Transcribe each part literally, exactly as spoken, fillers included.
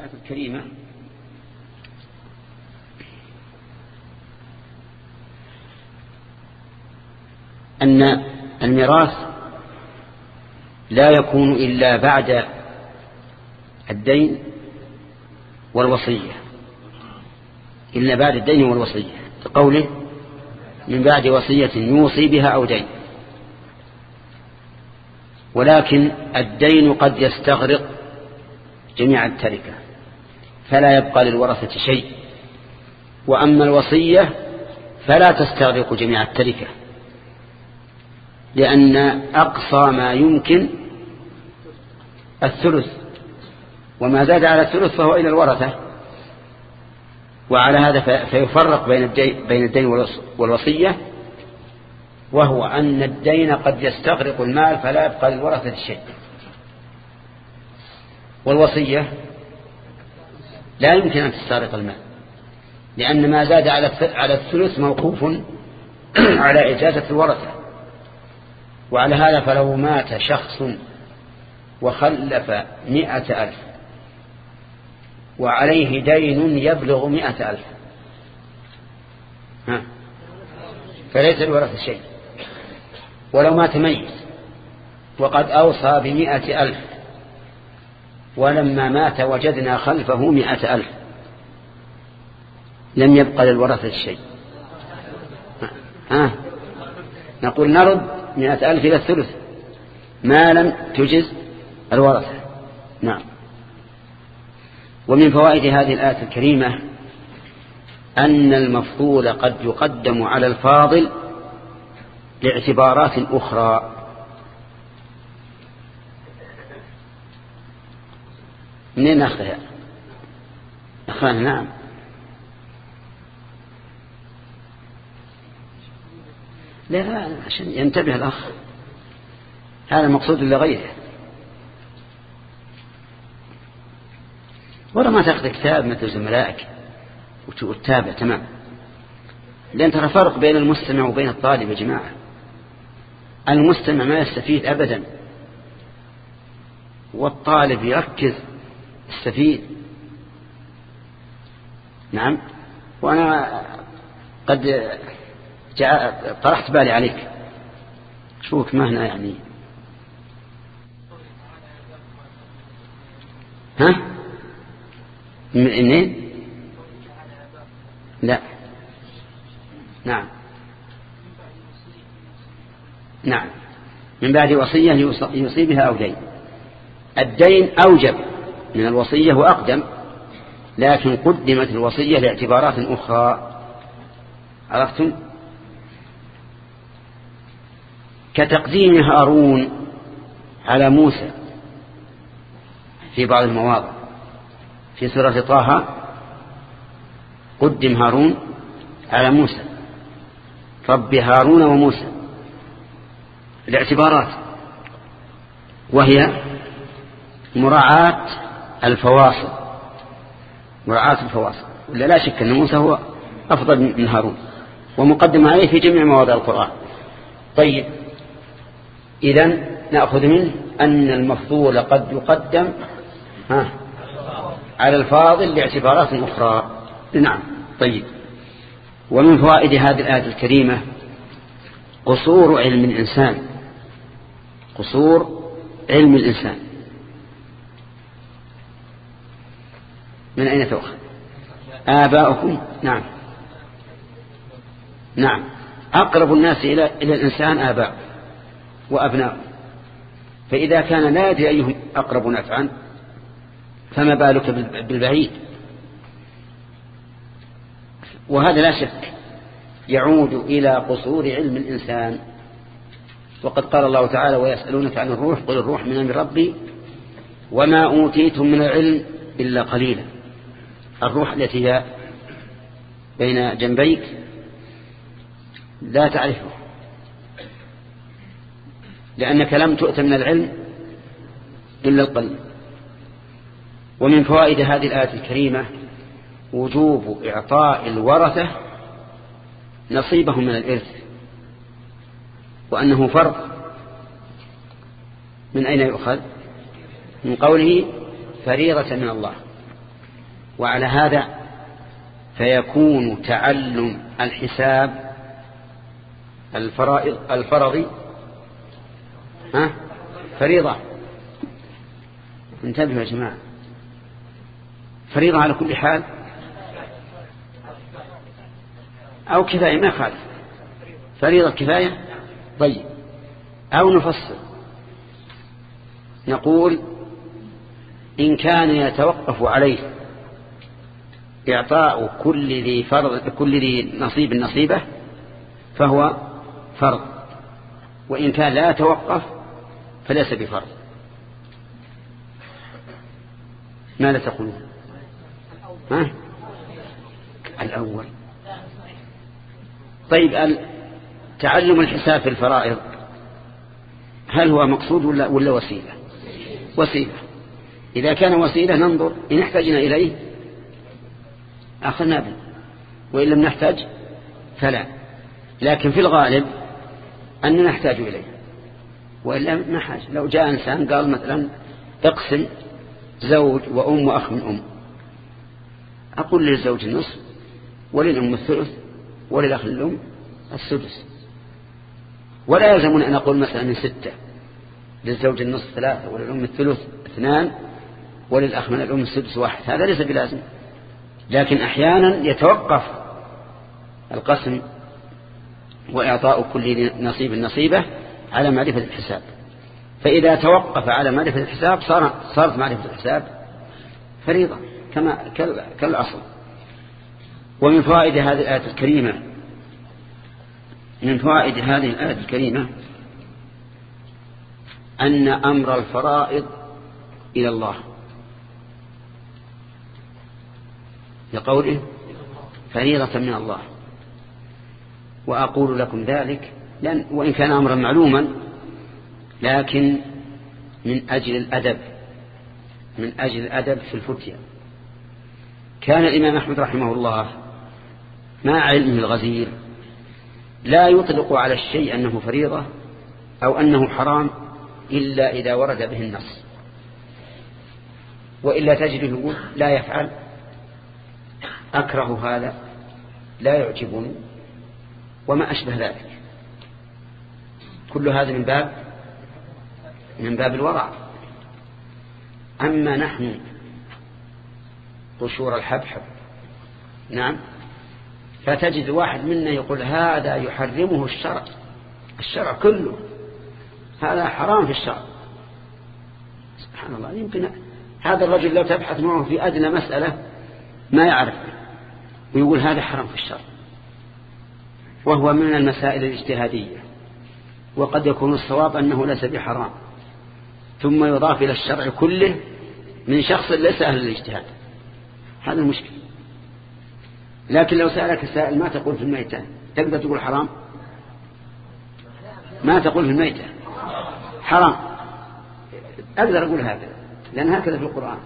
الآية الكريمة أن الميراث لا يكون إلا بعد الدين والوصية، إلا بعد الدين والوصية، قوله من بعد وصية يوصي بها أو دين. ولكن الدين قد يستغرق جميع التركة فلا يبقى للورثة شيء، وأما الوصية فلا تستغرق جميع التركة، لأن أقصى ما يمكن الثلث، وما زاد على الثلث فهو إلى الورثة. وعلى هذا فيفرق بين الدين, بين الدين والوصية، وهو أن الدين قد يستغرق المال فلا يبقى للورثة شيء، والوصية لا يمكن أن تستغرق المال، لأن ما زاد على الثلث موقوف على إجازة الورثة. وعلى هذا فلو مات شخص وخلف مئة ألف وعليه دين يبلغ مئة ألف ها فليس الورثة شيء. ولو مات ميت وقد أوصى بمئة ألف ولما مات وجدنا خلفه مئة ألف لم يبقى للورثة شيء، ها نقول نرد مئة ألف إلى الثلث ما لم تجز الورثة. نعم. ومن فوائد هذه الآية الكريمة أن المفضول قد يقدم على الفاضل لاعتبارات أخرى. منين نأخذها أخوانا؟ نعم. لا لا عشان ينتبه الأخ، هذا مقصود لغيره. ولا ما تأخذ كتاب مثل زملائك وتتابع تمام، لأن ترى فرق بين المستمع وبين الطالب يا جماعة. المستمع ما يستفيد أبدا، والطالب يركز يستفيد. نعم. وأنا قد جاء طرحت بالي عليك، شوك ما هنا يعني ها منين؟ لا. نعم نعم من بعد وصية يوصي بها أو دين. الدين أوجب من الوصية وأقدم، لكن قدمت الوصية لاعتبارات أخرى. عرفتم؟ كتقديم هارون على موسى في بعض المواضع. في سورة طه قدم هارون على موسى، رب هارون وموسى، الاعتبارات، وهي مراعاة الفواصل، مراعاة الفواصل. ولا لا شك أن موسى هو أفضل من هارون ومقدم عليه في جميع مواضع القرآن. طيب، إذن نأخذ منه أن المفضول قد يقدم ها على الفاضل لاعتبارات أخرى. نعم. طيب. ومن فوائد هذه الآية الكريمة قصور علم الإنسان، قصور علم الإنسان. من أين تؤخذ؟ آباؤكم. نعم نعم أقرب الناس إلى إلى الإنسان آباء وأبناء، فإذا كان لا يدري أيهم أقرب نفعا فما بالك بالبعيد. وهذا لا شك يعود إلى قصور علم الإنسان. وقد قال الله تعالى ويسألونك عن الروح قل الروح من أمر ربي وما أوتيتم من العلم إلا قليلا. الروح التي هي بين جنبيك لا تعرفه، لأنك لم تؤت من العلم إلا القليل. ومن فوائد هذه الآية الكريمة وجوب إعطاء الورثة نصيبهم من الإرث، وأنه فرض. من أين يؤخذ؟ من قوله فريضة من الله. وعلى هذا فيكون تعلم الحساب الفرائض الفرضي ها فريضة. انتبهوا يا جماعة، فريضة على كل حال أو كفاية، ما يخالف، فريضة كفاية. طيب، أو نفصل نقول إن كان يتوقف عليه إعطاء كل ذي فرض كل ذي نصيب نصيبه فهو فرض، وإن كان لا يتوقف فليس بفرض. ماذا تقولون؟ ها؟ الأول. طيب، تعلم الحساب في الفرائض هل هو مقصود ولا, ولا وسيلة؟ وسيلة. إذا كان وسيلة ننظر إن احتاجنا إليه أخذنا به، وإن لم نحتاج فلا. لكن في الغالب أننا نحتاج إليه، وإلا ما حاجة. لو جاء إنسان قال مثلا اقسم زوج وأم وأخ من أم، أقول للزوج النصف وللأم الثلث وللأخ الأم السدس، ولا يلزمون أن أقول مثلا من ستة، للزوج النصف ثلاثة وللأم الثلث اثنان وللأخ من الأم السدس واحد، هذا ليس بلازم. لكن أحيانا يتوقف القسم وإعطاء كل نصيب نصيبه على معرفة الحساب، فإذا توقف على معرفة الحساب صار صارت معرفة الحساب فريضة كما كالأصل. ومن فوائد هذه الآية الكريمة من فوائد هذه الآية الكريمة أن أمر الفرائض إلى الله، لقوله فريضة من الله. وأقول لكم ذلك لأن وإن كان أمرا معلوما، لكن من أجل الأدب من أجل الأدب في الفتية. كان الإمام أحمد رحمه الله مع علمه الغزير لا يطلق على الشيء أنه فريضة أو أنه حرام إلا إذا ورد به النص، وإلا تجده يقول لا يفعل، أكره هذا، لا يعجبني، وما أشبه ذلك. كل هذا من باب من باب الورع. أما نحن قشور الحبحب، نعم، فتجد واحد منا يقول هذا يحرمه الشرع، الشرع كله هذا حرام في الشرع. سبحان الله. يمكن هذا الرجل لو تبحث معه في أدنى مسألة ما يعرف، ويقول هذا حرام في الشرع، وهو من المسائل الاجتهادية، وقد يكون الصواب أنه ليس بحرام، ثم يضاف إلى الشرع كله من شخص ليس أهل الاجتهاد. هذا المشكلة. لكن لو سألك السائل ما تقول في الميتة، تقدر تقول حرام؟ ما تقول في الميتة حرام، أقدر أقول هكذا لأن هكذا في القرآن.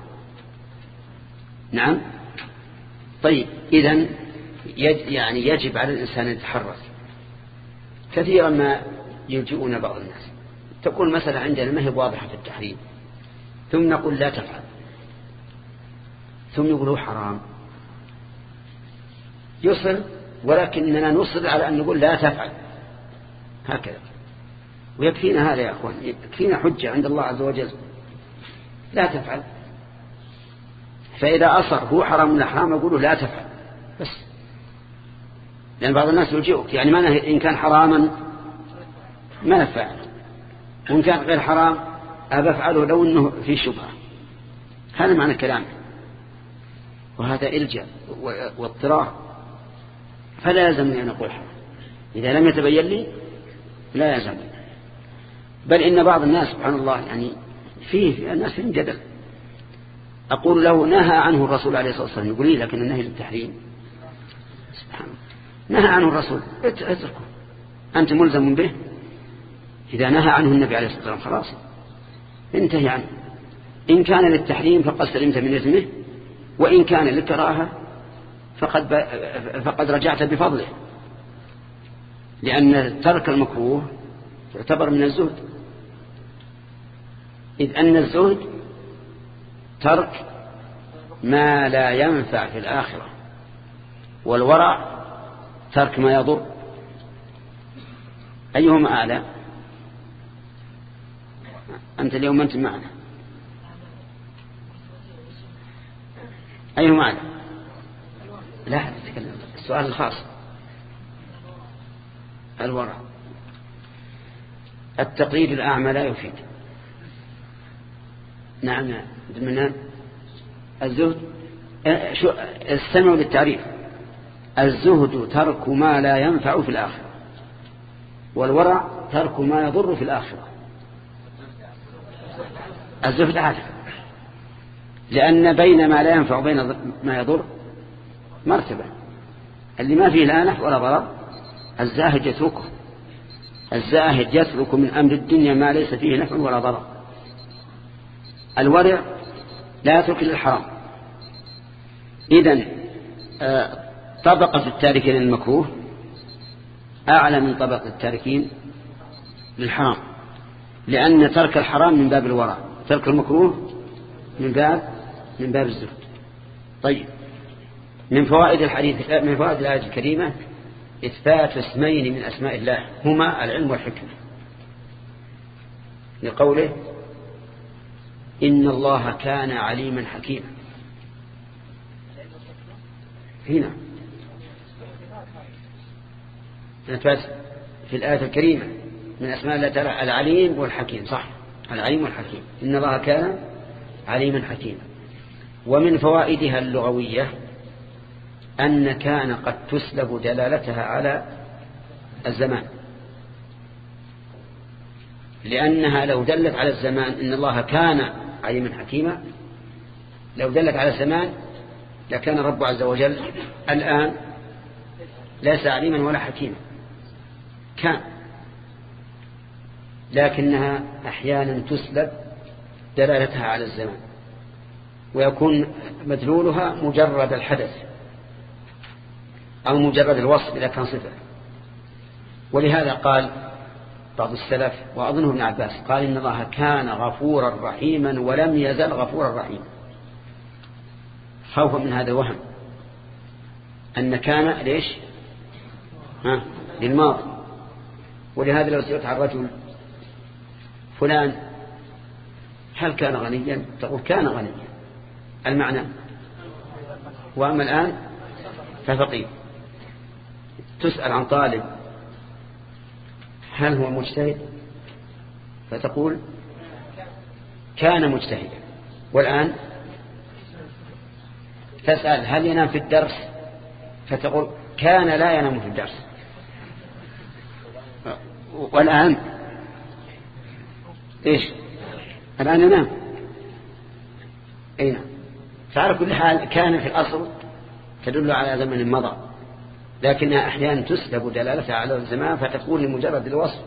نعم. طيب، إذن يعني يجب على الإنسان أن يتحرص. كثيرا ما يلجؤون بعض الناس، تقول مثلا عندنا ما هي واضحة في التحريم، ثم نقول لا تفعل، ثم يقولوا حرام، يصل، ولكننا نصر على أن نقول لا تفعل هكذا. ويكفينا هذا يا أخوان، يكفينا حجة عند الله عز وجل، لا تفعل. فإذا أصر هو حرام ولا حرام يقولوا لا تفعل بس، لأن بعض الناس يلجئك، يعني ما إن كان حراما ما نفعل، وإن كان غير حرام أبى أفعله لو أنه في شبهة. هذا معنى كلامه، وهذا إلجاء واضطرار، فلا يلزمني أن أقول حرام إذا لم يتبين لي، لا يلزمني. بل إن بعض الناس سبحان الله يعني فيه في الناس فيهم جدل، أقول له نهى عنه الرسول عليه الصلاة والسلام، يقول لي لكن النهي للتحريم. سبحان الله، نهى عنه الرسول اتركه، أنت ملزم به. إذا نهى عنه النبي عليه الصلاة والسلام خلاص انتهي عنه. إن كان للتحريم فقد سلمت من إثمه، وإن كان للكراهة فقد, ب... فقد رجعت بفضله، لأن ترك المكروه يعتبر من الزهد، إذ أن الزهد ترك ما لا ينفع في الآخرة، والورع ترك ما يضر. أيهما أعلى؟ أنت اليوم أنت معنا، أيهما أعلى؟ لا تتكلم، السؤال الخاص. الورع. التقليد الأعمى لا يفيد. نعم من الزهد. شو استمعوا للتعريف. الزهد ترك ما لا ينفع في الآخرة، والورع ترك ما يضر في الآخرة. الزهد عادة، لأن بين ما لا ينفع وبين ما يضر مرتبة. اللي ما فيه لا نفع ولا ضرر الزاهد يتركه. الزاهد يترك من أمر الدنيا ما ليس فيه نفع ولا ضرر. الورع لا يترك إلا الحرام. إذن طبقة التاركين المكروه أعلى من طبقة التاركين للحرام، لأن ترك الحرام من باب الورع، ترك المكروه من باب من باب الزهد. طيب، من فوائد الحديث من فوائد الآية الكريمة إثبات اسمين من أسماء الله هما العلم والحكمة، لقوله إن الله كان عليما حكيما. هنا في الآية الكريمة من أسماء الله تعالى العليم والحكيم، صح، العليم والحكيم، إن الله كان عليما حكيما. ومن فوائدها اللغوية أن كان قد تسلب دلالتها على الزمان، لأنها لو دلت على الزمان إن الله كان عليما حكيما، لو دلت على الزمان لكان رب عز وجل الآن ليس عليما ولا حكيما، كان، لكنها أحيانا تسلب دلالتها على الزمان ويكون مدلولها مجرد الحدث أو مجرد الوصف إذا كان صفة. ولهذا قال بعض السلف وأظنه ابن عباس قال إن الله كان غفورا رحيما ولم يزل غفورا رحيما، خوفا من هذا الوهم أن كان ليش ها للماضي. ولهذا لو سئلت عن رجل فلان هل كان غنيا تقول كان غنيا المعنى، وأما الآن ففقير. تسأل عن طالب هل هو مجتهد فتقول كان مجتهدا، والآن تسأل هل ينام في الدرس فتقول كان لا ينام في الدرس، والآن إيش الآن ينام. أين فعلى كل حال كان في الأصل تدل على زمن مضى، لكنها أحيانا تسلب دلالتها على الزمان فتكون لمجرد الوصف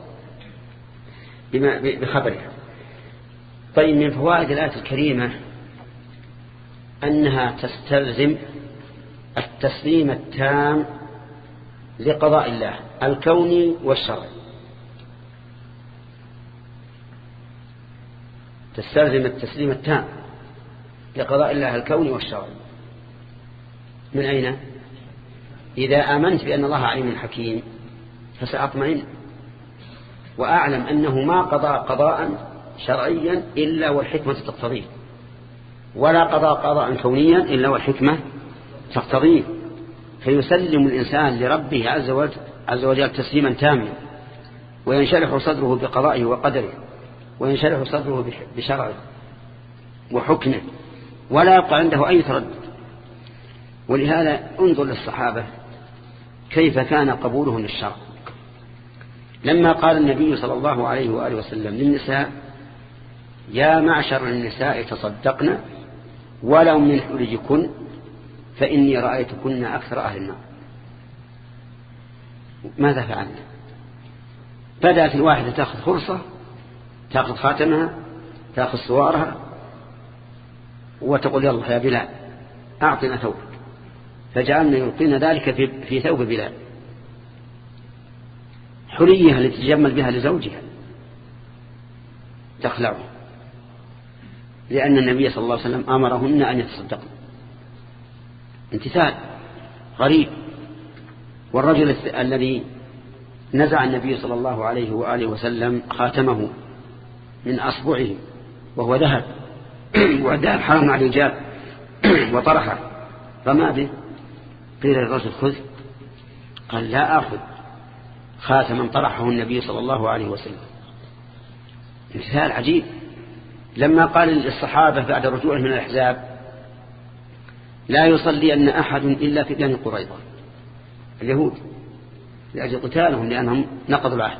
بخبرها. طيب، من فوائد الآية الكريمة أنها تستلزم التسليم التام لقضاء الله الكوني والشرعي، تستلزم التسليم التام لقضاء الله الكوني والشرعي. من أين؟ إذا آمنت بأن الله عليم حكيم فسأطمئن وأعلم أنه ما قضى قضاء شرعيا إلا والحكمة تقتضيه، ولا قضى قضاء كونيا إلا والحكمة تقتضيه، فيسلم الإنسان لربه عز وجل, عز وجل تسليما تاما، وينشرح صدره بقضائه وقدره، وينشرح صدره بشرعه وحكمه، ولا يبقى عنده أي تردد. ولهذا انظر للصحابة كيف كان قبولهم للشرع. لما قال النبي صلى الله عليه وآله وسلم للنساء يا معشر النساء تصدقن ولو من حلجكن فإني رأيتكن أكثر أهل النار، ماذا فعلنا؟ بدأت الواحدة تأخذ فرصة، تأخذ خاتمها، تأخذ صوارها، وتقول يلا يا بلال أعطنا ثوبك، فجعلنا يلقين ذلك في, في ثوب بلال، حليها التي تجمل بها لزوجها تخلعه، لأن النبي صلى الله عليه وسلم أمرهن أن يتصدقن. امتثال غريب. والرجل الذي نزع النبي صلى الله عليه وآله وسلم خاتمه من أصبعه وهو ذهب وذهب حرام على الرجال وطرحه فما به، قيل للرجل خذ، قال لا آخذ خاتما طرحه النبي صلى الله عليه وسلم. مثال عجيب. لما قال للصحابة بعد رجوعه من الأحزاب لا يصلي أن أحد إلا في بني قريظة اليهود لأجل قتالهم لأنهم نقضوا العهد،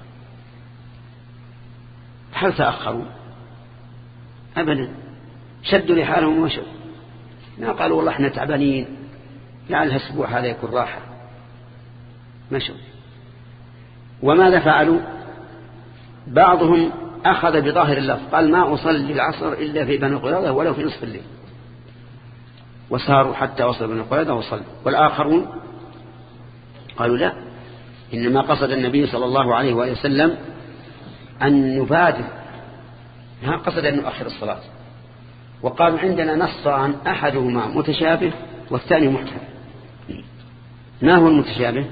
هل تأخروا؟ أبدا، شدوا لحالهم ومشوا، ما قالوا والله احنا تعبانين لعل الأسبوع هذا يكون راحة، مشوا. وماذا فعلوا؟ بعضهم أخذ بظاهر اللفظ قال ما أصلي العصر إلا في بني قريظة ولو في نصف الليل، وساروا حتى وصلوا بني قريظة وصلوا. والآخرون قالوا لا، إنما قصد النبي صلى الله عليه وآله وسلم أن نبادر، ما قصد أن نؤخر الصلاة. وقالوا عندنا نصان أحدهما متشابه والثاني محكم. ما هو المتشابه؟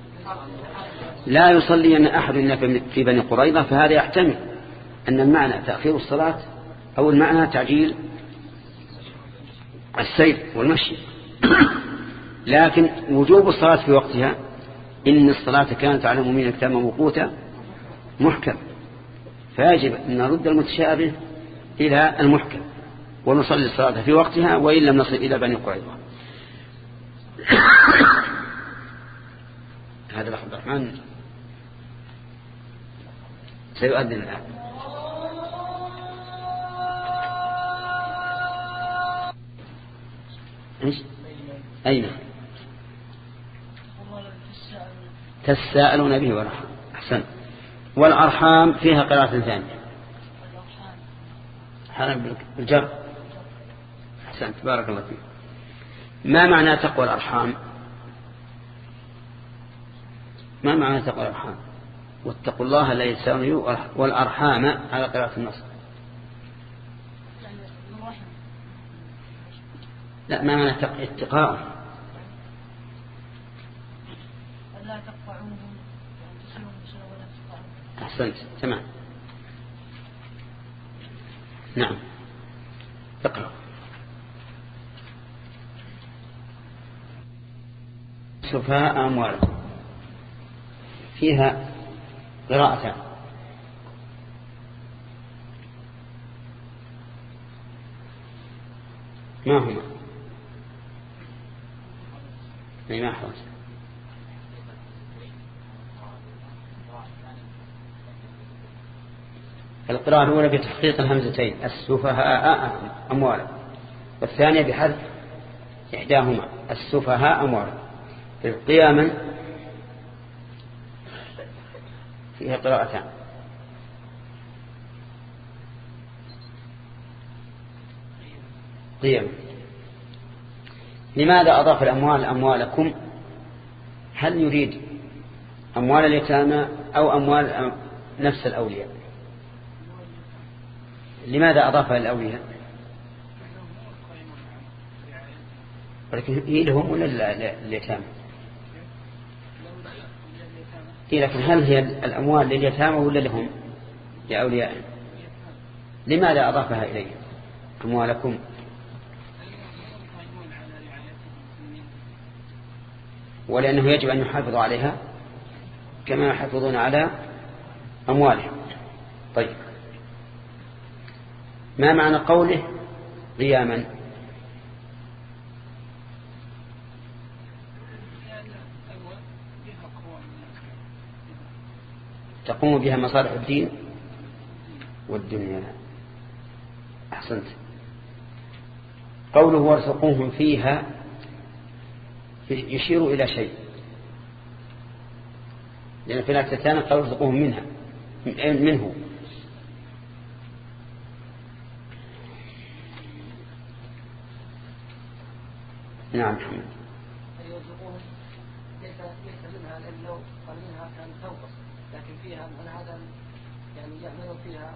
لا يصلي أن أحد في بني قريظة، فهذا يحتمل أن المعنى تأخير الصلاة أو المعنى تعجيل السير والمشي. لكن وجوب الصلاة في وقتها، إن الصلاة كانت على المؤمنين كتابا موقوتا محكم، فيجب أن نرد المتشابه إلى المحكم ونصلي الصلاة في وقتها وإن لم نصل إلى بني قريظة. هذا عبد الرحمن سيؤذن الآن. إيش؟ أين تساءلون به والأرحام؟ أحسن. والأرحام فيها قراءة ثانية، حرم بالجر. أحسن، بارك الله فيك. ما معنى تقوى الأرحام؟ ما معنى تقوى الأرحام؟ واتقوا الله لا يساوي والأرحام على قراءة النص. لا، ما معنى اتقاء؟ أحسنت، تمام. نعم، اقرأ. سفهاء أموالكم فيها قراءتان. ما هما؟ أي ما حرص. القراءة الأولى بتحقيق الهمزتين السفهاء أموالكم، والثانية بحذف إحداهما السفهاء أموالكم. قياما فيها قراءتان. قياما. لماذا أضاف الأموال أموالكم؟ هل يريد أموال اليتامى أو أموال نفس الأولياء؟ لماذا أضافها للأولياء؟ ولكن هي لهم ولا اليتامى؟ لكن هل هي الأموال لليتامى ولا لهم لأولياء؟ لماذا أضافها إليه أموالكم؟ ولأنه يجب أن يحافظوا عليها كما يحافظون على أموالهم. طيب، ما معنى قوله قياما؟ تقوم بها مصالح الدين والدنيا. أحسنت. قوله وارزقوهم فيها يشير إلى شيء، لأن في الآية الثانية قال ارزقوهم منها منه. نعم محمد. يرزقوهم ليس ليس منها، لأن لو قال منها كان تنقص، لكن فيها من هذا يعني يعملوا فيها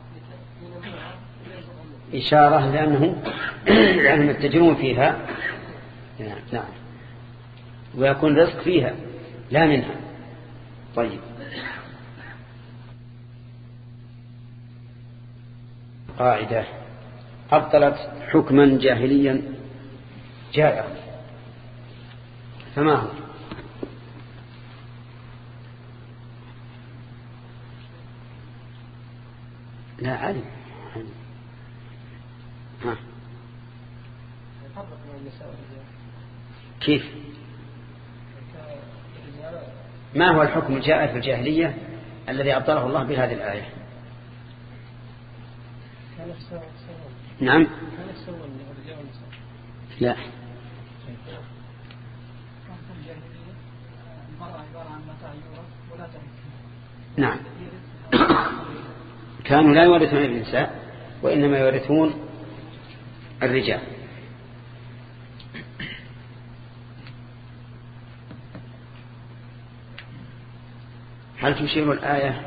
ينموها ويرزقهم. إشارة لأنه لأنهم يتجرون فيها نعم، ويكون رزق فيها لا منها. طيب، قاعدة أبطلت حكما جاهليا جائرا، فما هو؟ لا علم. ها. كيف؟ ما هو الحكم الجائر في الجاهلية الذي أبطله الله بهذه الآية؟ نعم. لا. نعم. كانوا لا يورثون النساء وإنما يورثون الرجال. هل تشير الآية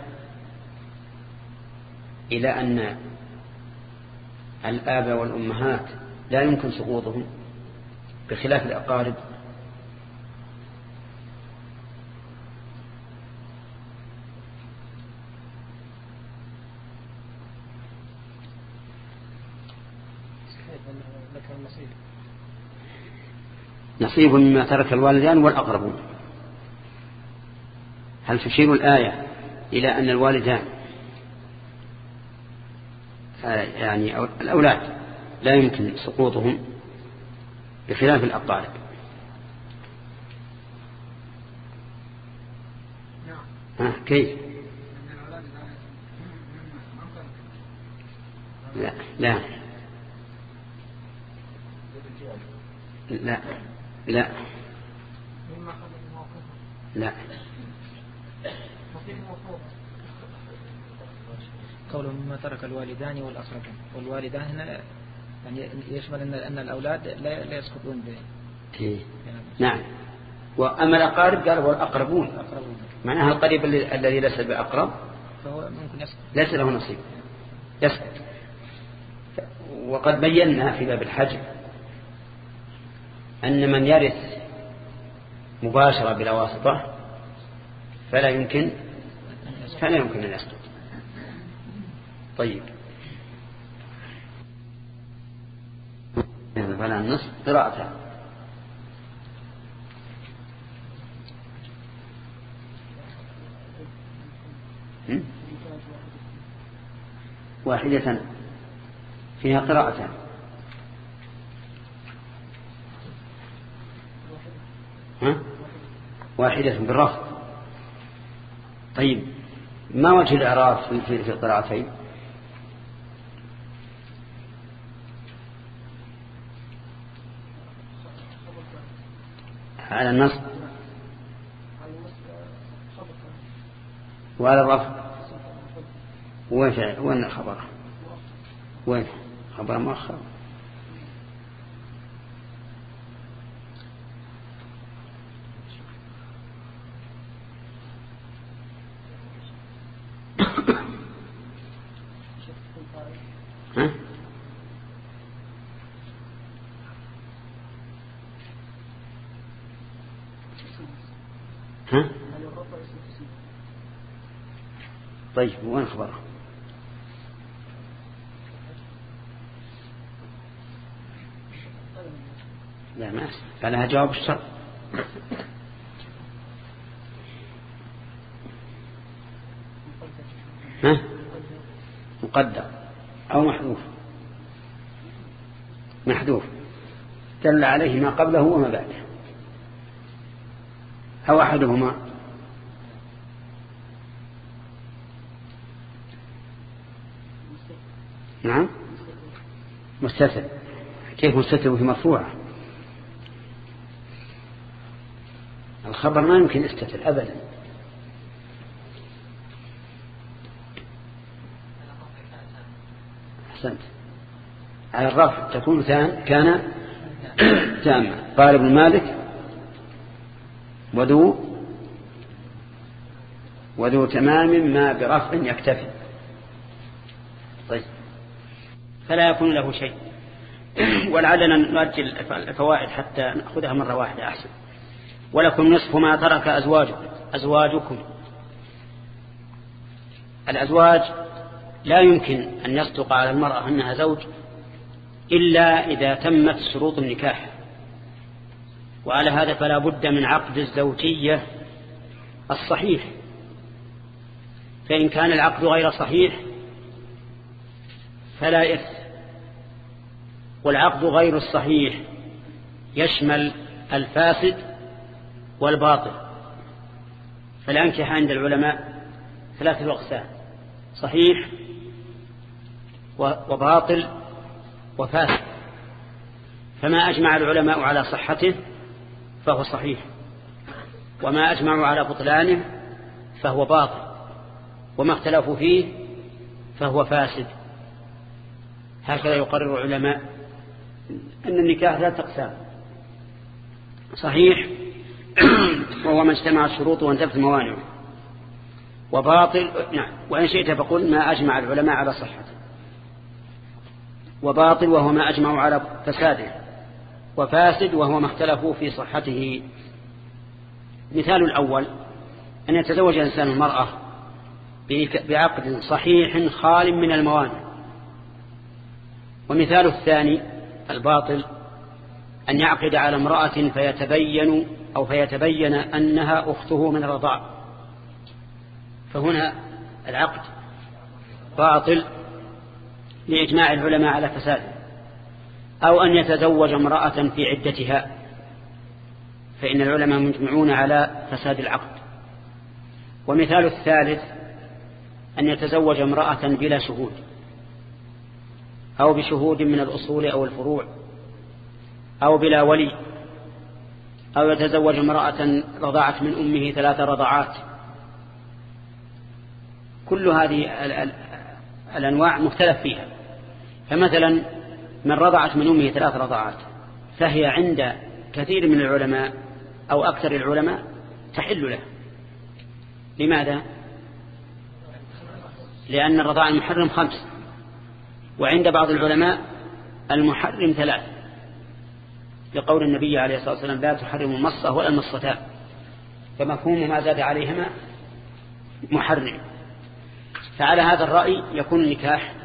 إلى أن الآباء والأمهات لا يمكن سقوطهم بخلاف الأقارب؟ نصيب مما ترك الوالدان والأقربون. هل تشير الآية إلى أن الوالدان يعني الأولاد لا يمكن سقوطهم بخلاف الأقارب؟ ها كيف؟ لا لا لا لا لا. قوله مما ترك الوالدان والأقربون، والوالدان هنا يعني يشمل أن أن الأولاد لا لا يسقطون به. إيه. نعم. وأما الأقارب قال والأقربون، معناها القريب الذي ليس بأقرب فهو ممكن يسقط، ليس له نصيب يسقط. وقد بينا في باب الحج أن من يرث مباشرة بلا واسطة فلا يمكن فلا يمكن أن يسقط. طيب، فلا النصف قراءة. واحدة فيها قراءتان. ها؟ واحدة بالرفض. طيب، ما وجه الإعراب في في القراءتين؟ على النصب وعلى الرفض. وين الخبر؟ وين خبر مؤخر؟ ها؟ ها؟ طيب، وين خبره؟ لا ما فلها جواب الشرط. ها؟ مقدر أو محذوف. محذوف دل عليه ما قبله وما بعده، أو أحدهما. نعم، مستتر. كيف مستتر وهي مرفوعة؟ الخبر ما يمكن يستتر أبدا. أحسنت. على الرفع تكون كان تامة. قال ابن مالك وذو وذو تمام ما برفع يكتفي. طيب، فلا يكون له شيء ولعلنا نؤجل الفوائد حتى نأخذها مرة واحدة أحسن. ولكم نصف ما ترك أزواجكم أزواجكم الأزواج لا يمكن أن يصدق على المرأة أنها زوج إلا إذا تمت شروط النكاح، وعلى هذا فلا بد من عقد الزوجية الصحيح. فإن كان العقد غير صحيح فلا إثم. والعقد غير الصحيح يشمل الفاسد والباطل. فالأنكحة عند العلماء ثلاثة أقسام: صحيح وباطل وفاسد. فما أجمع العلماء على صحته فهو صحيح، وما أجمعوا على بطلانه فهو باطل، وما اختلفوا فيه فهو فاسد. هكذا يقرر العلماء أن النكاح لا تقسام: صحيح وهو ما اجتمع الشروط وانتفت الموانع، وباطل نعم وإن شئت فقل ما أجمع العلماء على صحته، وباطل وهو ما أجمعوا على فساده، وفاسد وهو ما اختلفوا في صحته. مثال الأول أن يتزوج الإنسان المرأة بعقد صحيح خال من الموانع. ومثال الثاني الباطل أن يعقد على امرأة فيتبين أو فيتبين أنها أخته من الرضاع، فهنا العقد باطل لإجماع العلماء على فساده. أو أن يتزوج امرأة في عدتها، فإن العلماء مجمعون على فساد العقد. ومثال الثالث أن يتزوج امرأة بلا شهود، أو بشهود من الأصول أو الفروع، أو بلا ولي، أو يتزوج امرأة رضعت من أمه ثلاث رضعات. كل هذه الأنواع مختلف فيها. فمثلا من رضعت من أمه ثلاث رضعات فهي عند كثير من العلماء أو أكثر العلماء تحل له. لماذا؟ لأن الرضاع المحرم خمس، وعند بعض العلماء المحرم ثلاث، لقول النبي عليه الصلاة والسلام لا تحرم المصة ولا المصتان، فمفهوم ما زاد عليهما محرم. فعلى هذا الرأي يكون النكاح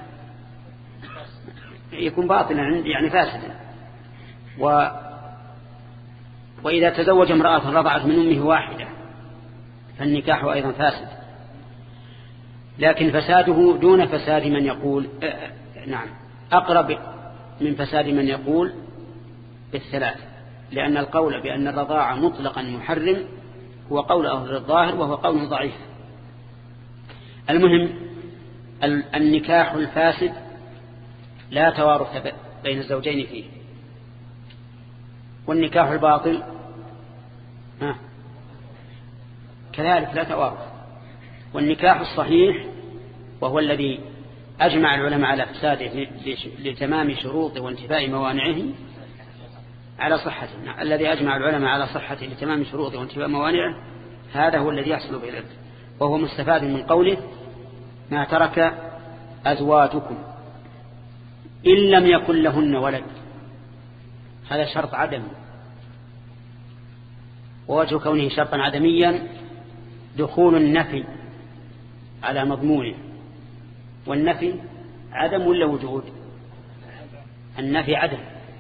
يكون باطلا يعني فاسدا. و وإذا تزوج امرأة رضعت من أمه واحدة فالنكاح أيضا فاسد، لكن فساده دون فساد من يقول آه نعم أقرب من فساد من يقول بالثلاث، لأن القول بأن الرضاعة مطلقا محرم هو قول أهل الظاهر وهو قول ضعيف. المهم النكاح الفاسد لا توارث بين الزوجين فيه، والنكاح الباطل ها كذلك لا توارث. والنكاح الصحيح وهو الذي أجمع العلماء على فساده لتمام شروطه وانتفاء موانعه على صحته، الذي أجمع العلماء على صحته لتمام شروطه وانتفاء موانعه، هذا هو الذي يحصل به الإرث، وهو مستفاد من قوله ما ترك أزواجكم إن لم يكن لهن ولد. هذا شرط عدمي، ووجه كونه شرطا عدميا دخول النفي على مضمونه. والنفي عدم ولا وجود؟ النفي عدم.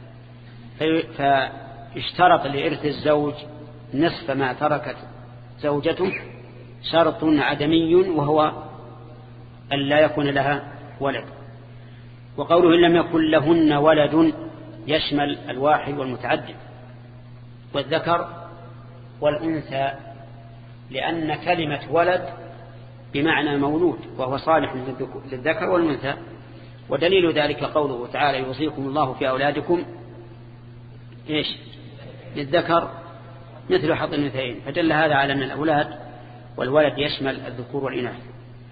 فاشترط لإرث الزوج نصف ما تركت زوجته شرط عدمي، وهو أن لا يكون لها ولد. وقوله إن لم يكن لهن ولد يشمل الواحد والمتعدد والذكر والأنثى، لأن كلمة ولد بمعنى مولود وهو صالح للذكر والأنثى. ودليل ذلك قوله تعالى يوصيكم الله في أولادكم إيش للذكر مثل حظ الأنثيين، فدل هذا على أن الأولاد والولد يشمل الذكور والإناث.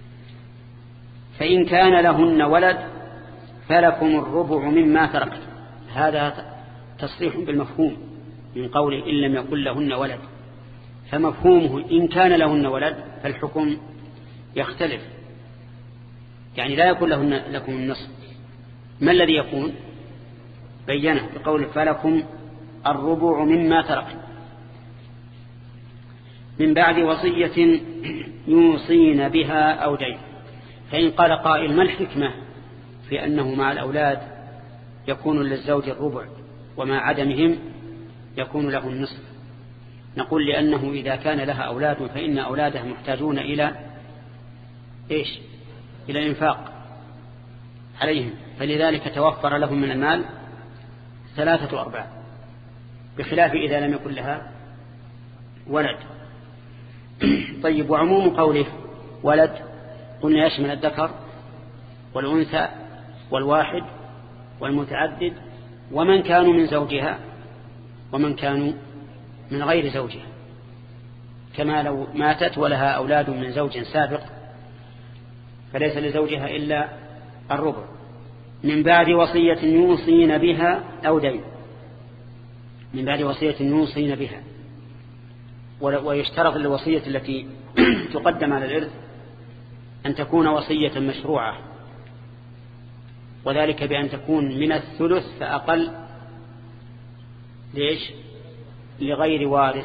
فإن كان لهن ولد فلكم الربع مما تركت. هذا تصريح بالمفهوم من قوله إن لم يكن لهن ولد، فمفهومه إن كان لهن ولد فالحكم يختلف، يعني لا يكون لهن لكم النصف. ما الذي يكون؟ بينه بقول فلكم الربع مما ترك من بعد وصية يوصين بها أو دين. فإن قال قائل ما الحكمة في أنه مع الأولاد يكون للزوج الربع ومع عدمهم يكون له النصف؟ نقول لأنه إذا كان لها أولاد فإن أولادها محتاجون إلى إيش؟ إلى الإنفاق عليهم، فلذلك توفر لهم من المال ثلاثة أرباع، بخلاف إذا لم يكن لها ولد. طيب، وعموم قوله ولد قلنا يشمل الذكر والأنثى والواحد والمتعدد ومن كانوا من زوجها ومن كانوا من غير زوجها، كما لو ماتت ولها أولاد من زوج سابق فليس لزوجها إلا الربع. من بعد وصية يوصين بها أو دين، من بعد وصية يوصين بها، ويشترط للوصية التي تقدم على الإرث أن تكون وصية مشروعة، وذلك بأن تكون من الثلث فأقل ليش؟ لغير وارث،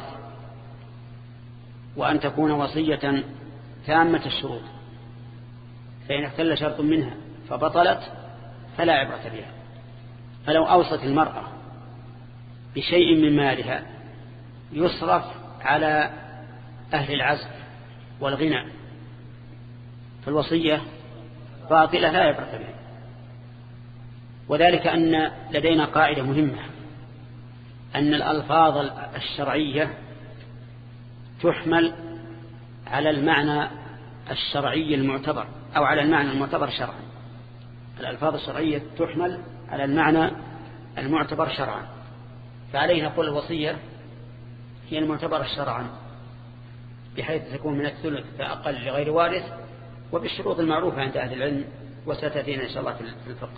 وأن تكون وصية تامة الشروط، فإن اختل شرط منها فبطلت فلا عبرة بها. فلو أوصت المرأة بشيء من مالها يصرف على أهل العزف والغنى فالوصية باطلة لا عبرة بها. وذلك أن لدينا قاعدة مهمة أن الألفاظ الشرعية تحمل على المعنى الشرعي المعتبر أو على المعنى المعتبر شرعا. الألفاظ الشرعية تحمل على المعنى المعتبر شرعا، فعليه نقول الوصية هي المعتبر شرعا بحيث تكون من الثلث فأقل لغير وارث وبالشروط المعروفة عند أهل العلم وستأتينا إن شاء الله في الفقه.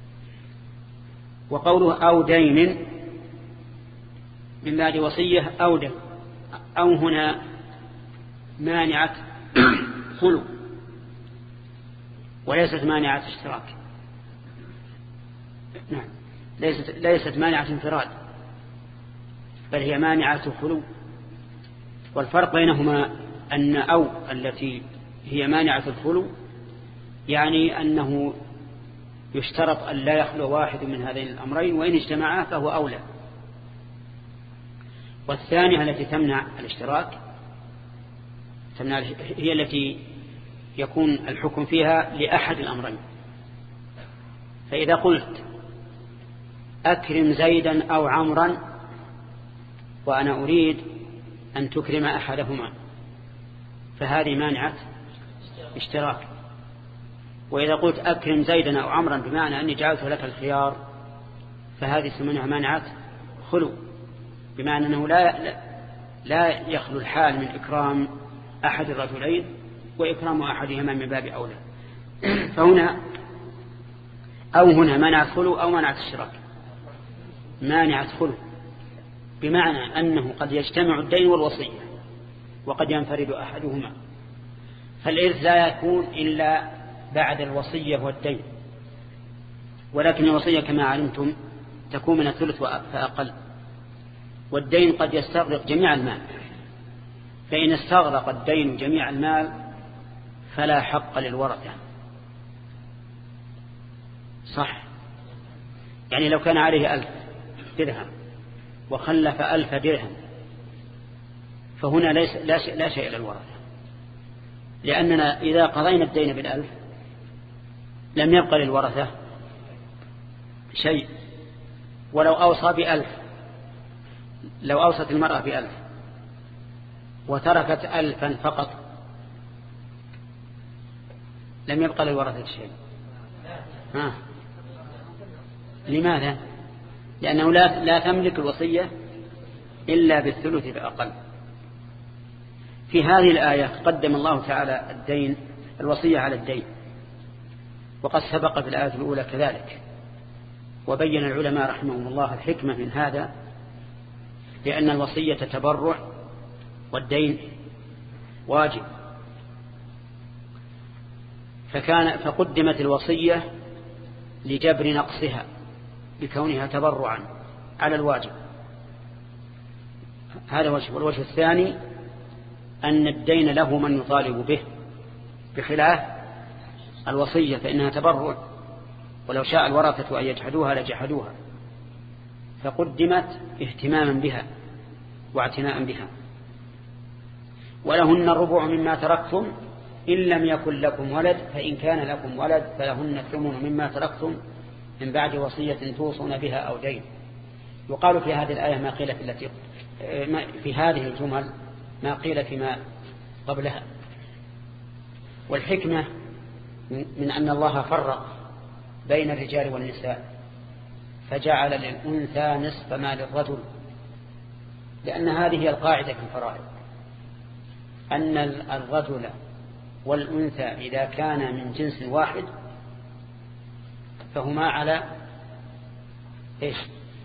وقوله أو دين من بعد وصية أو دين، أو هنا مانعة خلو وليست مانعة اشتراك. نعم، ليست, ليست مانعة انفراد بل هي مانعة خلو. والفرق بينهما أن أو التي هي مانعة الخلو يعني أنه يشترط أن لا يخلو واحد من هذين الأمرين، وإن اجتمعا فهو أولى. والثانية التي تمنع الاشتراك تمنع هي التي يكون الحكم فيها لأحد الأمرين. فإذا قلت أكرم زيدا أو عمرا وأنا أريد أن تكرم أحدهما فهذه مانعة اشتراك. وإذا قلت أكرم زيدا أو عمرا بمعنى أني جعلت لك الخيار فهذه سمنها مانعة خلو، بمعنى أنه لا, لا يخلو الحال من إكرام أحد الرجلين وإكرام أحدهما من باب أولى. فهنا أو هنا مانعة خلو أو مانعة اشتراك. مانعة خلو بمعنى أنه قد يجتمع الدين والوصية وقد ينفرد أحدهما، فالإرث لا يكون إلا بعد الوصية والدين، ولكن الوصية كما علمتم تكون من الثلث فأقل، والدين قد يستغرق جميع المال، فإن استغرق الدين جميع المال فلا حق للورثة. صح؟ يعني لو كان عليه ألف درهم وخلف ألف درهم فهنا ليس لا شيء, لا شيء للورثة، لأننا إذا قضينا الدين بالألف لم يبقى للورثة شيء. ولو أوصى بألف، لو أوصت المرأة بألف وتركت ألفا فقط لم يبقى للورثة شيء. ها. لماذا؟ لأنه لا, لا تملك الوصية إلا بالثلث فأقل. في هذه الآية قدم الله تعالى الدين الوصية على الدين، وقد سبق في الآية الأولى كذلك. وبين العلماء رحمهم الله الحكمة من هذا، لأن الوصية تبرع والدين واجب، فكان فقدمت الوصية لجبر نقصها بكونها تبرعا على الواجب. هذا وجه. والوجه الثاني أن الدين له من يطالب به، بخلاف الوصية فإنها تبرع، ولو شاء الورثة أن يجحدوها لجحدوها، فقدمت اهتماما بها واعتناء بها. ولهن الربع مما تركتم إن لم يكن لكم ولد، فإن كان لكم ولد فلهن الثمن مما تركتم من بعد وصية توصون بها أو دين. يقال في هذه الآية ما قيل في التي في هذه الجمل ما قيل فيما قبلها. والحكمة من أن الله فرق بين الرجال والنساء فجعل للأنثى نصف ما للرجل، لأن هذه هي القاعدة في الفرائض، أن الرجل والأنثى إذا كان من جنس واحد فهما على إيش؟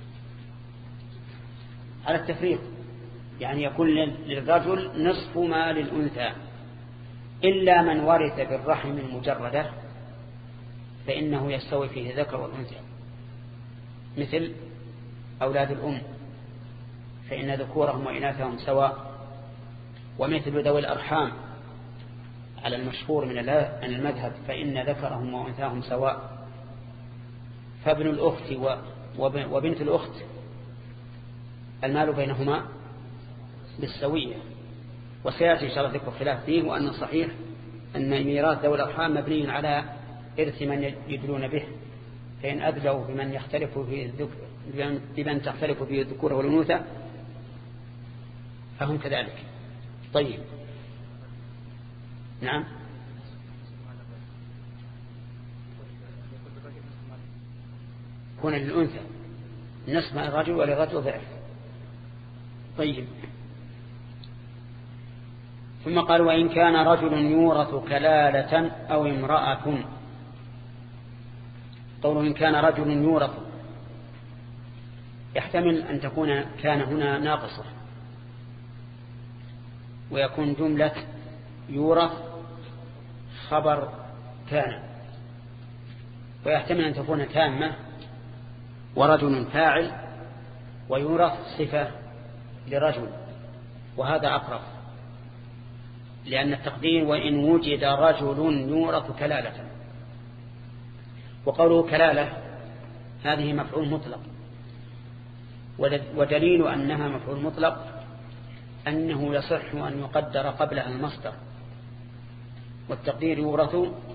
على التفريق، يعني يكون للرجل نصف ما للأنثى، إلا من ورث بالرحم المجردة فإنه يستوي فيه ذكر والأنثى، مثل أولاد الأم فإن ذكورهم وإناثهم سواء، ومثل ذوي الأرحام على المشهور من المذهب فإن ذكرهم وأنثاهم سواء. فابن الأخت وبنت الأخت المال بينهما بالسوية، وسيأتي إن شاء الله ذكر خلاف فيه، وأن الصحيح أن ميراث ذوي الأرحام مبني على إرث من يدلون به، فإن أدلوا بمن يختلف فيه بمن تختلف فيه الذكور والأنوثة فهم كذلك. طيب نعم. كون للأنثى نصف مع الرجل وللرجل ضعف. طيب ثم قال وإن كان رجل يورث كلالة أو امرأة. قوله إن كان رجل يورث يحتمل أن تكون كان هنا ناقصة، ويكون جملة يورث خبر كان، ويحتمل أن تكون تامة ورجل فاعل ويورث صفة لرجل، وهذا أقرب، لأن التقدير وإن وجد رجل يورث كلالة. وقوله كلالة هذه مفعول مطلق، ودليل أنها مفعول مطلق أنه يصح أن يقدر قبلها المصدر، والتقدير يورث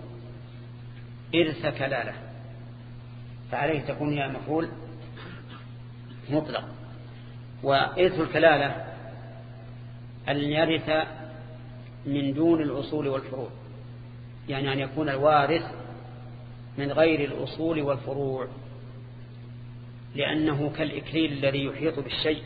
إرث كلالة، فعليه تكون هي مفعول مطلق. وإرث الكلالة أن يرث من دون الأصول والفروع، يعني أن يكون الوارث من غير الأصول والفروع، لأنه كالإكليل الذي يحيط بالشيء،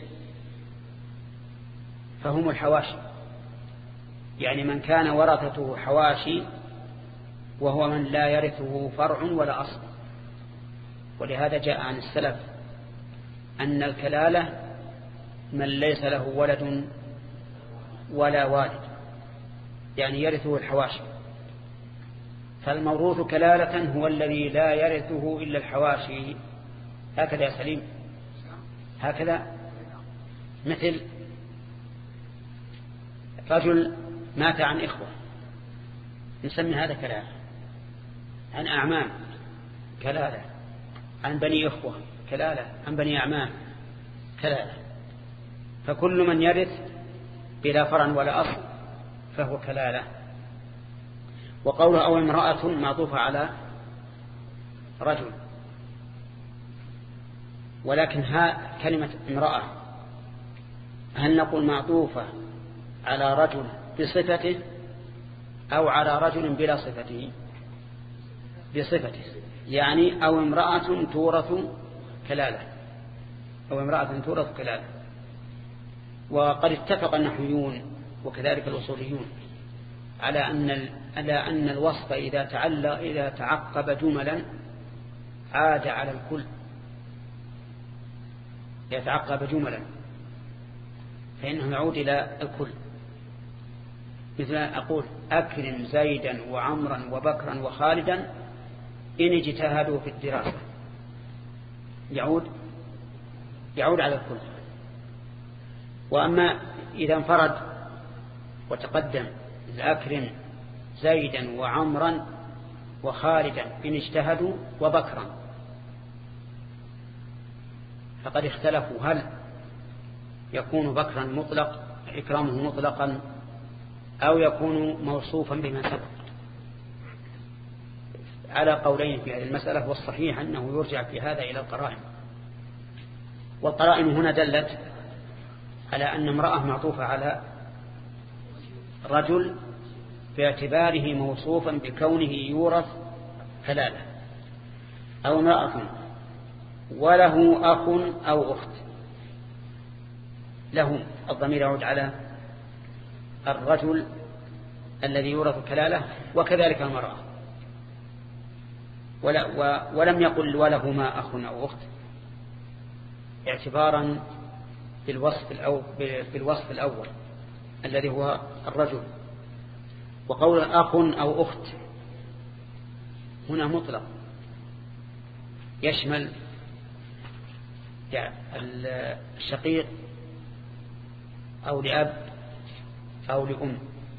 فهم الحواشي، يعني من كان ورثته حواشي وهو من لا يرثه فرع ولا أصل. ولهذا جاء عن السلف أن الكلالة من ليس له ولد ولا والد، يعني يرثه الحواشي. فالموروث كلالة هو الذي لا يرثه إلا الحواشي. هكذا يا سليم، هكذا. مثل رجل مات عن إخوة نسمي هذا كلالة، عن أعمام كلالة، عن بني إخوة كلالة، عن بني أعمام كلالة. فكل من يرث بلا فرع ولا أصل فهو كلالة. وقوله أو امرأة معطوفة على رجل، ولكن ها كلمة امرأة هل نقول معطوفة على رجل بصفته أو على رجل بلا صفته؟ بصفته، يعني أو امرأة تورث كلالة، أو امرأة تورث كلالة. وقد اتفق النحويون وكذلك الأصوليون على أن على أن الوصف إذا تعلق إذا تعقب جملا عاد على الكل، يتعقب جملا فإنه يعود إلى الكل. مثل أقول أكرم زيدا وعمرا وبكرا وخالدا إن اجتهدوا في الدراسة، يعود يعود على الكل. وأما إذا انفرد وتقدم أكرم زيدا وعمرا وخالدا إن اجتهدوا وبكرا، فقد اختلفوا هل يكون بكرا مطلق إكرامه مطلقا أو يكون موصوفا بما سبق، على قولين في هذه المسألة. والصحيح أنه يرجع في هذا إلى القرائن، والقرائن هنا دلت على أن امرأة معطوفة على رجل باعتباره موصوفا بكونه يورث كلالة، أو امرأة وله أخ أو أخت، له الضمير يعود على الرجل الذي يورث كلالة وكذلك المرأة، ولا ولم يقل ولهما أخ أو أخت اعتبارا بالوصف الأول, بالوصف الأول الذي هو الرجل. وقول أخ أو أخت هنا مطلق يشمل الشقيق أو لأب أو لأم،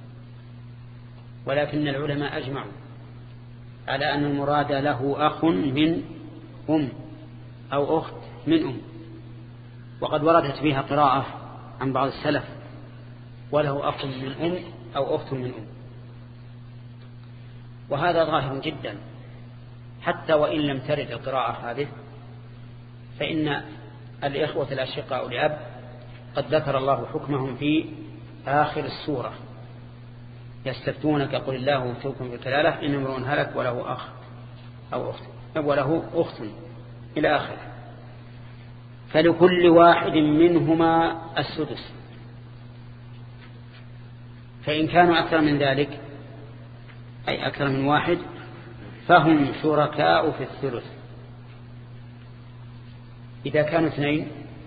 ولكن العلماء أجمعوا على أن المراد له أخ من أم أو أخت من أم. وقد وردت فيها قراءة عن بعض السلف وله أخ من أم أو أخت من أم، وهذا ظاهر جدا. حتى وإن لم ترد القراءة هذه فإن الإخوة الأشقاء لأب قد ذكر الله حكمهم في آخر السورة: يستفتونك قل الله يفتوكم بالكلالة إن امرؤ هلك وله أخ أو أخت وله أخت إلى آخره، فلكل واحد منهما السدس، فإن كانوا أكثر من ذلك أي أكثر من واحد فهم شركاء في الثلث. إذا كانوا اثنين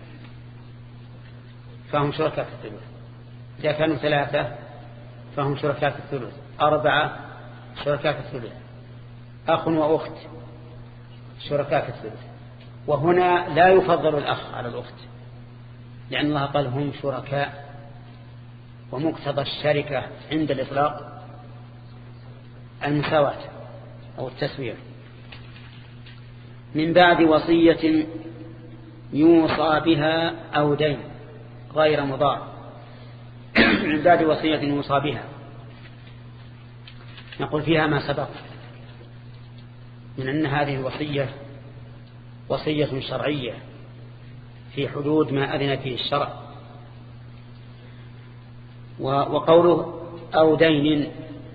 فهم شركاء في الثلث، إذا كانوا ثلاثة فهم شركاء في الثلث، أربعة شركاء في الثلث، أخ وأخت شركاء في الثلث. وهنا لا يفضل الأخ على الأخت، لأن الله قال هم شركاء، ومقتضى الشركة عند الإطلاق المساواة أو التسوية. من بعد وصية يوصى بها أو دين غير مضار. من بعد وصية يوصى بها نقول فيها ما سبق من أن هذه الوصية وصية شرعية في حدود ما أذن فيه الشرع. وقوله أو دين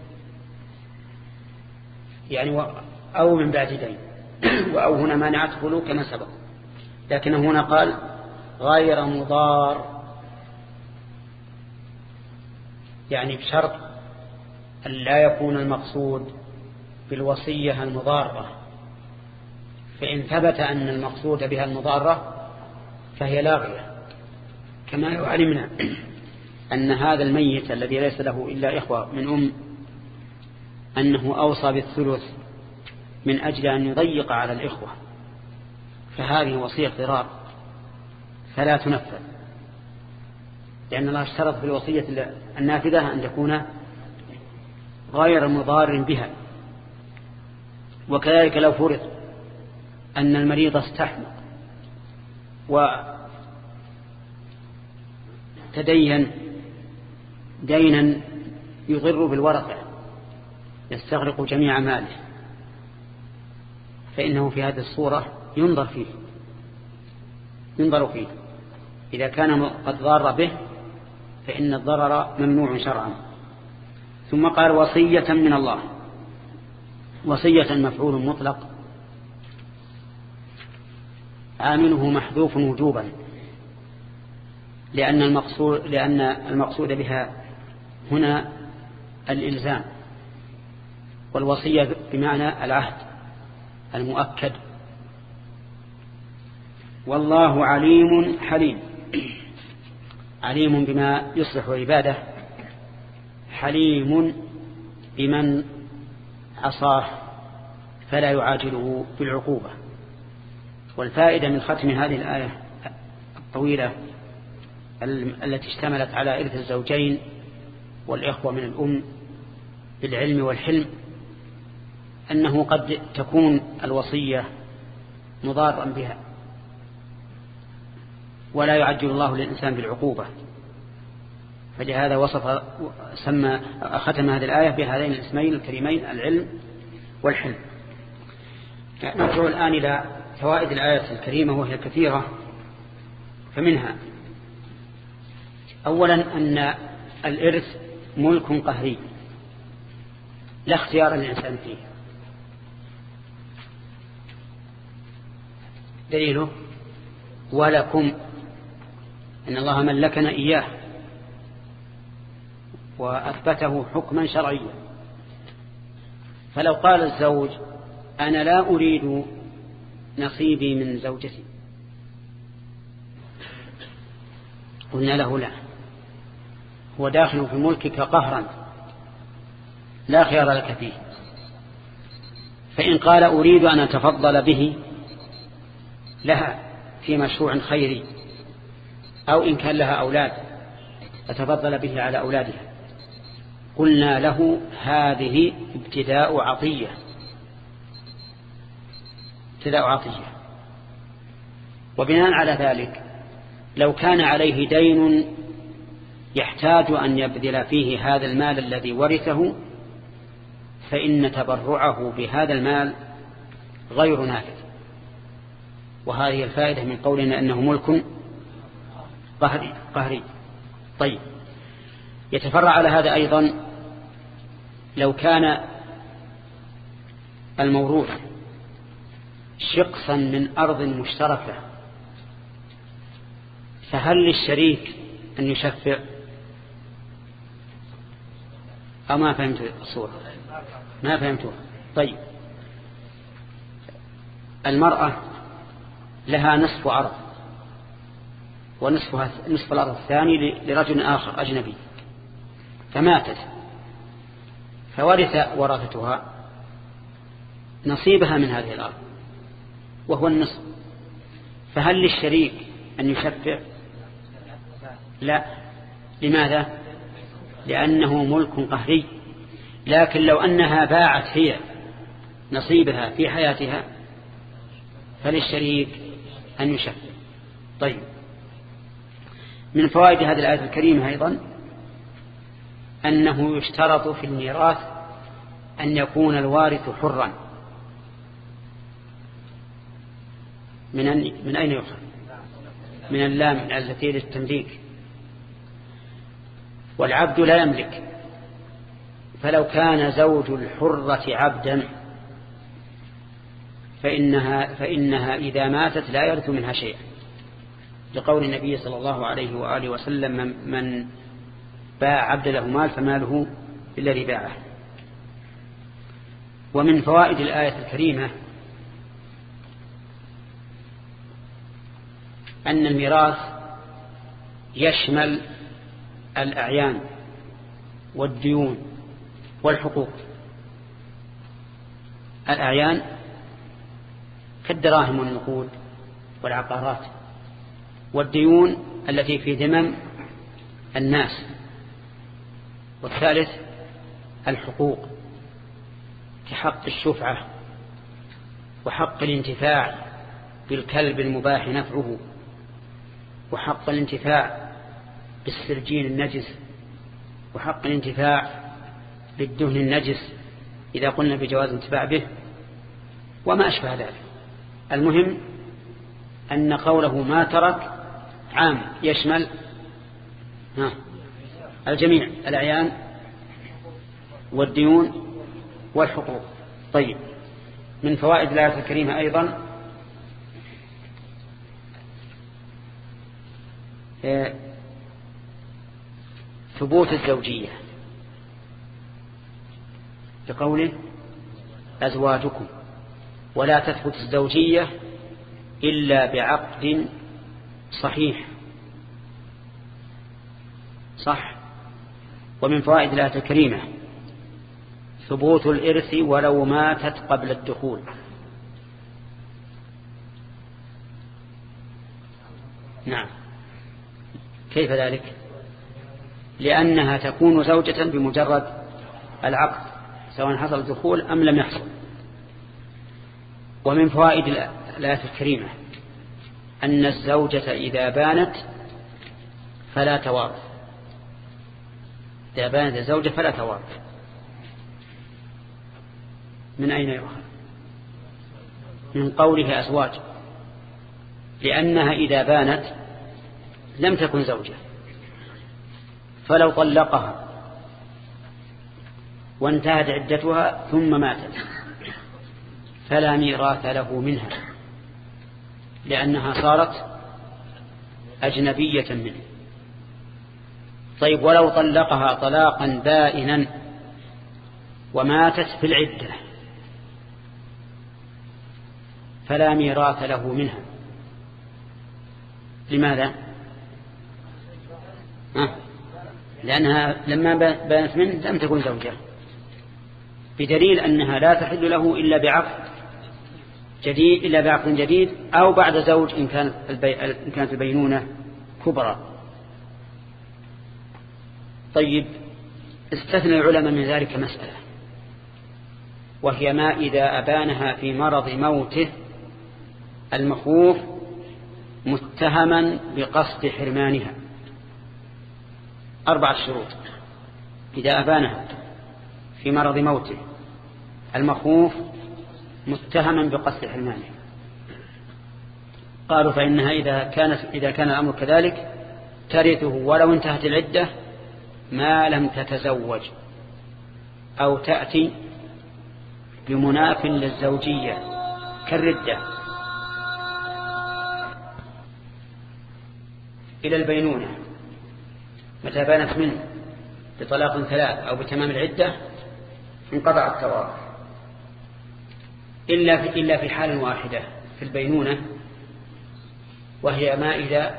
يعني أو من بعد دين، وأو هنا مانعة خلو كما سبق، لكن هنا قال غير مضار، يعني بشرط أن لا يكون المقصود بالوصية المضارة، فإن ثبت أن المقصود بها المضارة فهي لاغية، كما علمنا أن هذا الميت الذي ليس له إلا إخوة من أم أنه أوصى بالثلث من أجل أن يضيق على الإخوة، فهذه وصية ضرار فلا تنفذ، لأن الله اشترط في الوصية النافذة أن تكون غير مضار بها. وكذلك لو فرض أن المريض استحمق وتدين دينا يضر بالورثة يستغرق جميع ماله، فإنه في هذه الصورة ينظر فيه ينظر فيه إذا كان قد ضار به فإن الضرر ممنوع شرعا. ثم قال وصية من الله. وصية مفعول مطلق عامله محذوف وجوبا، لأن المقصود لأن المقصود بها هنا الإلزام، والوصية بمعنى العهد المؤكد. والله عليم حليم، عليم بما يصلح عباده، حليم بمن عصاه فلا يعاجله بالعقوبة. والفائدة من ختم هذه الآية الطويلة التي اشتملت على إرث الزوجين والإخوة من الأم بالعلم والحلم أنه قد تكون الوصية مضارا بها، ولا يعجل الله للإنسان بالعقوبة، فلهذا وصف سمى ختم هذه الآية بهذين الاسمين الكريمين العلم والحلم. نرجع الآن إلى فوائد الآية الكريمة وهي كثيرة، فمنها أولا أن الإرث ملك قهري لا اختيار للإنسان فيه. دليله ولكم إن الله ملكنا إياه وأثبته حكما شرعيا. فلو قال الزوج أنا لا أريد نصيبي من زوجتي، قلنا له لا، هو داخل في ملكك قهرا لا خيار لك فيه. فإن قال أريد أن أتفضل به لها في مشروع خيري، أو إن كان لها أولاد أتفضل به على أولادها، قلنا له هذه ابتداء عطية ابتداء عطية. وبناء على ذلك لو كان عليه دين يحتاج أن يبذل فيه هذا المال الذي ورثه، فإن تبرعه بهذا المال غير نافذ. وهذه الفائدة من قولنا أنه ملك قهري, قهري. طيب، يتفرع على هذا أيضا لو كان الموروث شقصا من أرض مشتركة، فهل للشريك أن يشفع؟ أو ما فهمت الصورة؟ ما فهمتها. طيب، المرأة لها نصف أرض، ونصفها نصف الأرض الثاني لرجل آخر أجنبي، فماتت، فورث ورثتها نصيبها من هذه الأرض وهو النصف، فهل للشريك أن يشفع؟ لا. لماذا؟ لأنه ملك قهري. لكن لو أنها باعت هي نصيبها في حياتها فللشريك أن يشفع. طيب، من فوائد هذه الآية الكريمة أيضا أنه يشترط في الميراث أن يكون الوارث حرا. من من أين يؤخذ؟ من اللام التي للتمليك، والعبد لا يملك. فلو كان زوج الحرة عبدا فإنها, فإنها إذا ماتت لا يرث منها شيئا، لقول النبي صلى الله عليه وآله وسلم من, من باع عبد له مال فماله الذي باعه. ومن فوائد الآية الكريمة أن الميراث يشمل الأعيان والديون والحقوق. الأعيان كالدراهم والنقود والعقارات، والديون التي في ذمم الناس، والثالث الحقوق كحق الشفعة وحق الانتفاع بالكلب المباح نفعه، وحق الانتفاع بالسرجين النجس، وحق الانتفاع بالدهن النجس إذا قلنا بجواز الانتفاع به، وما أشبه ذلك. المهم أن قوله ما ترك عام يشمل ها الجميع، الأعيان والديون والحقوق. طيب، من فوائد الآية الكريمة أيضا ثبوت الزوجية، لقوله أزواجكم، ولا تثبت الزوجية إلا بعقد صحيح. صح. ومن فوائد الآية الكريمة ثبوت الإرث ولو ماتت قبل الدخول، نعم. كيف ذلك؟ لأنها تكون زوجة بمجرد العقد سواء حصل دخول أم لم يحصل. ومن فوائد الآية الكريمة أن الزوجة إذا بانت فلا توارث. إذا بانت الزوجة فلا توارث. من أين يؤخذ؟ من قوله أزواج، لأنها إذا بانت لم تكن زوجة، فلو طلقها وانتهت عدتها ثم ماتت فلا ميراث له منها، لأنها صارت أجنبية منه. طيب ولو طلقها طلاقا بائنا وماتت في العدة فلا ميراث له منها. لماذا؟ أه؟ لأنها لما بانت منه لم تكن زوجة، بدليل أنها لا تحل له إلا بعقد جديد إلا بعقد جديد أو بعد زوج إن كانت إن كانت البينونة كبرى. طيب استثنى العلماء من ذلك مسألة، وهي ما إذا أبانها في مرض موته المخوف متهما بقصد حرمانها. أربعة شروط: إذا أبانها في مرض موته المخوف متهما بقصد حرمانها، قالوا فإنها إذا كانت إذا كان الأمر كذلك ترثه ولو انتهت العدة ما لم تتزوج أو تأتي بمناف للزوجية كالردة إلى البينونة. متى بانت منه بطلاق ثلاث أو بتمام العدة انقطع التوارث، إلا في إلا في حال واحدة في البينونة، وهي ما إذا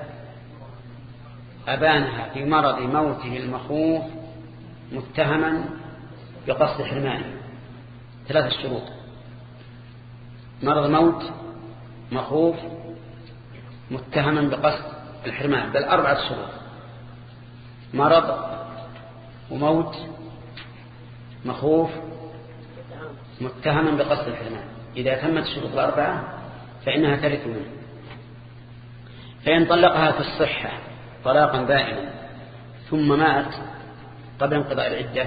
أبانها في مرض موته المخوف متهما بقصد حرمانه. ثلاثة شروط: مرض موت مخوف متهما بقصد الحرمان، بل أربعة شروط: مرض وموت مخوف متهما بقصد الحرمان. إذا تمت الشروط الأربعة فإنها ترث منه. فإن طلقها في الصحة طلاقا بائنا ثم مات قبل انقضاء العدة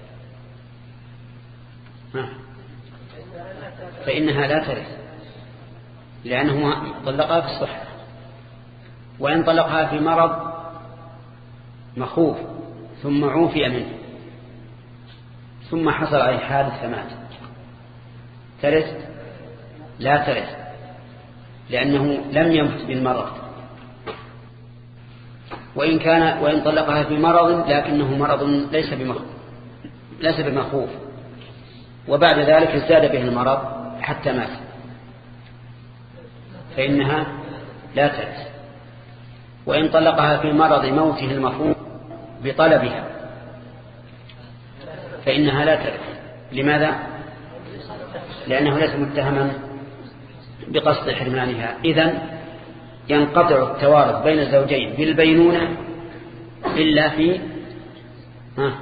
فإنها لا ترث، لأنه طلقها في الصحة. وإن طلقها في مرض مخوف ثم عوفي منه ثم حصل عليه حادث فمات ترث؟ لا ترث، لأنه لم يمت بالمرض. وإن كان وإن طلقها في مرض لكنه مرض ليس بمخوف ليس بمخوف وبعد ذلك ازداد به المرض حتى مات فإنها لا ترث. وإن طلقها في مرض موته المخوف بطلبها فإنها لا ترث. لماذا؟ لأنه ليس متهما بقصد حرمانها. إذن ينقطع التوارث بين الزوجين بالبينونة إلا في ها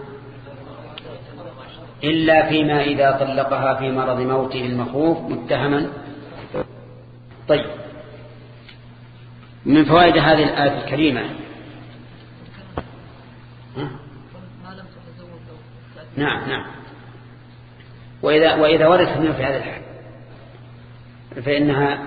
إلا فيما إذا طلقها في مرض موته المخوف متهما. طيب، من فوائد هذه الآية الكريمة ها؟ نعم نعم وإذا, وإذا ورث منه في هذا الحال فإنها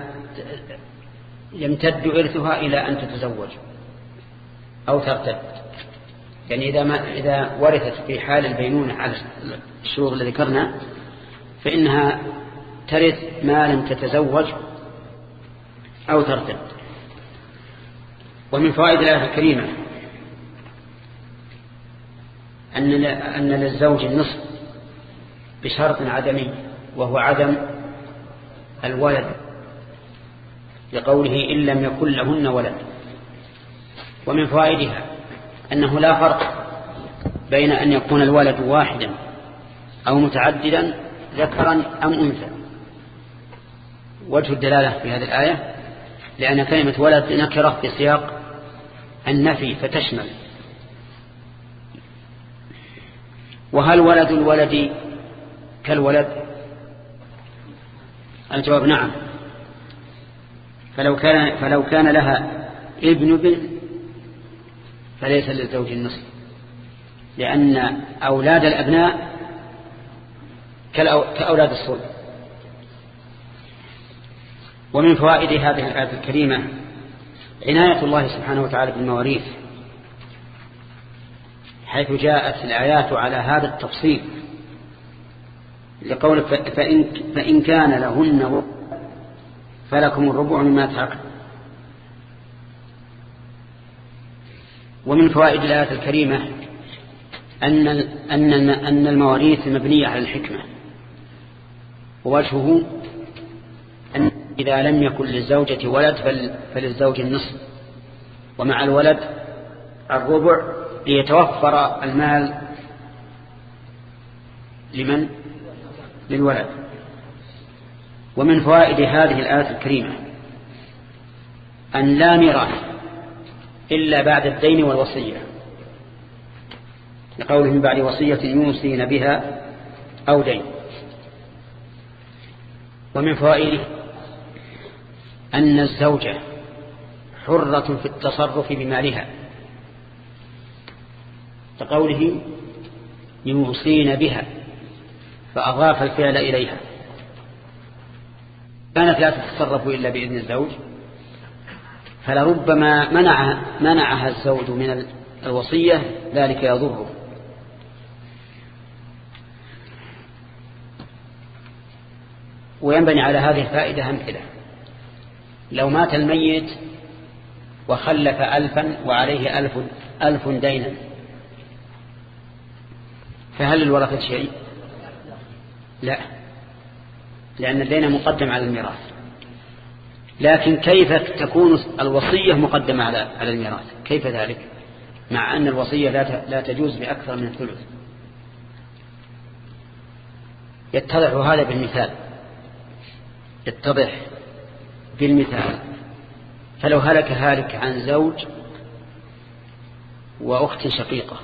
يمتد إرثها إلى أن تتزوج أو ترتد. يعني إذا, ما إذا ورثت في حال البينونة على الشروط التي ذكرنا فإنها ترث ما لم تتزوج أو ترتد. ومن فوائد الآية الكريمة أن أن للزوج النصف بشرط عدمي وهو عدم الولد، لقوله إن لم يكن لهن ولد. ومن فوائدها أنه لا فرق بين أن يكون الولد واحدا أو متعددا ذكرا أم أنثى. وجه الدلالة في هذه الآية لأن كلمة ولد نكرة في سياق النفي فتشمل. وهل ولد الولد كالولد؟ الجواب نعم. فلو كان, فلو كان لها ابن ابن فليس للزوج النصف، لأن أولاد الأبناء كأولاد الصلب. ومن فوائد هذه الآية الكريمة عناية الله سبحانه وتعالى بالمواريث، حيث جاءت الآيات على هذا التفصيل، لقول فإن, فإن كان لهن فلكم الربع مما تركن. ومن فوائد الآية الكريمة أن أن أن المواريث مبنية على الحكمة، ووجهه أن إذا لم يكن للزوجة ولد فللزوج النصف، ومع الولد الربع، ليتوفر المال لمن؟ للولد. ومن فوائد هذه الآية الكريمة أن لا ميراث إلا بعد الدين والوصية، لقوله من بعد وصية يوصين بها أو دين. ومن فوائده أن الزوجة حرة في التصرف بمالها، لقوله يوصين بها فأضاف الفعل إليها. كانت لا تتصرف إلا بإذن الزوج، فلربما منع منعها الزوج من الوصية، ذلك يضره. وينبني على هذه الفائدة أمثلة. لو مات الميت وخلف ألفا وعليه ألف, ألف دينا، فهل الورثة شيء؟ لا، لأن الدين مقدم على الميراث. لكن كيف تكون الوصية مقدمة على على الميراث؟ كيف ذلك مع أن الوصية لا تجوز بأكثر من الثلث؟ يتضح هذا بالمثال، يتضح بالمثال. فلو هلك هالك عن زوج وأخت شقيقة،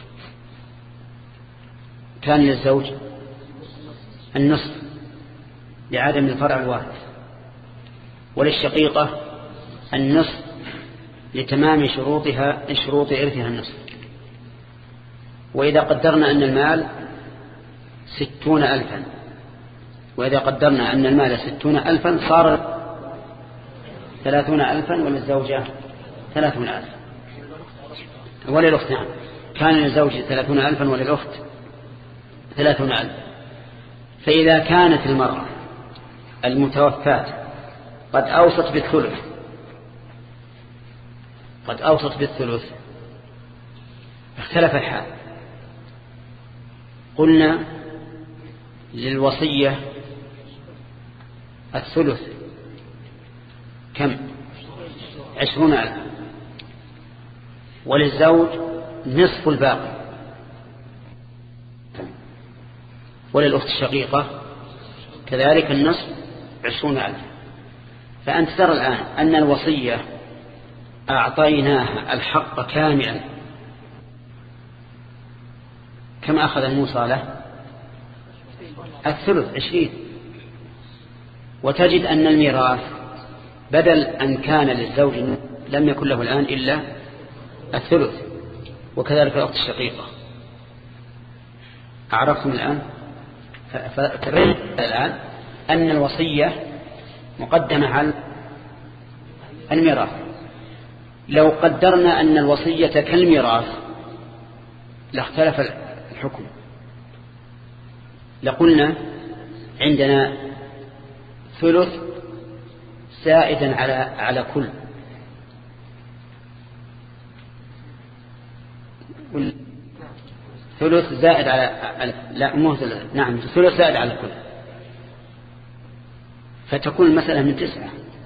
كان للزوج النصف لعدم الفرع الوارث، وللشقيقة النصف لتمام شروطها شروط إرثها النصف. وإذا قدرنا أن المال ستون ألفا وإذا قدرنا أن المال ستون ألفا صار ثلاثون ألفا، وللزوجة ثلاثون ألفا، وللأخت نعم كان للزوج ثلاثون ألفا وللأخت ثلاثون ألفا. فإذا كانت المرأة المتوفاة قد أوصت بالثلث قد أوصت بالثلث اختلف الحال. قلنا للوصية الثلث كم؟ عشرون ألف، وللزوج نصف الباقي، وللأخت الشقيقة كذلك النصف عشرون ألف. فأنت ترى الآن أن الوصية أعطيناها الحق كاملا. كم أخذ الموصى له؟ الثلث عشرين. وتجد أن الميراث بدل أن كان للزوج لم يكن له الآن إلا الثلث، وكذلك الأخت الشقيقة. أعرفتم الآن؟ فتبين الآن أن الوصية مقدمة على الميراث. لو قدرنا أن الوصية كالميراث لاختلف الحكم، لقلنا عندنا ثلث زائدا على على كل، ثلث زائد على لا مو ثلث نعم ثلث زائد على كل، فتكون المسألة من تسعة.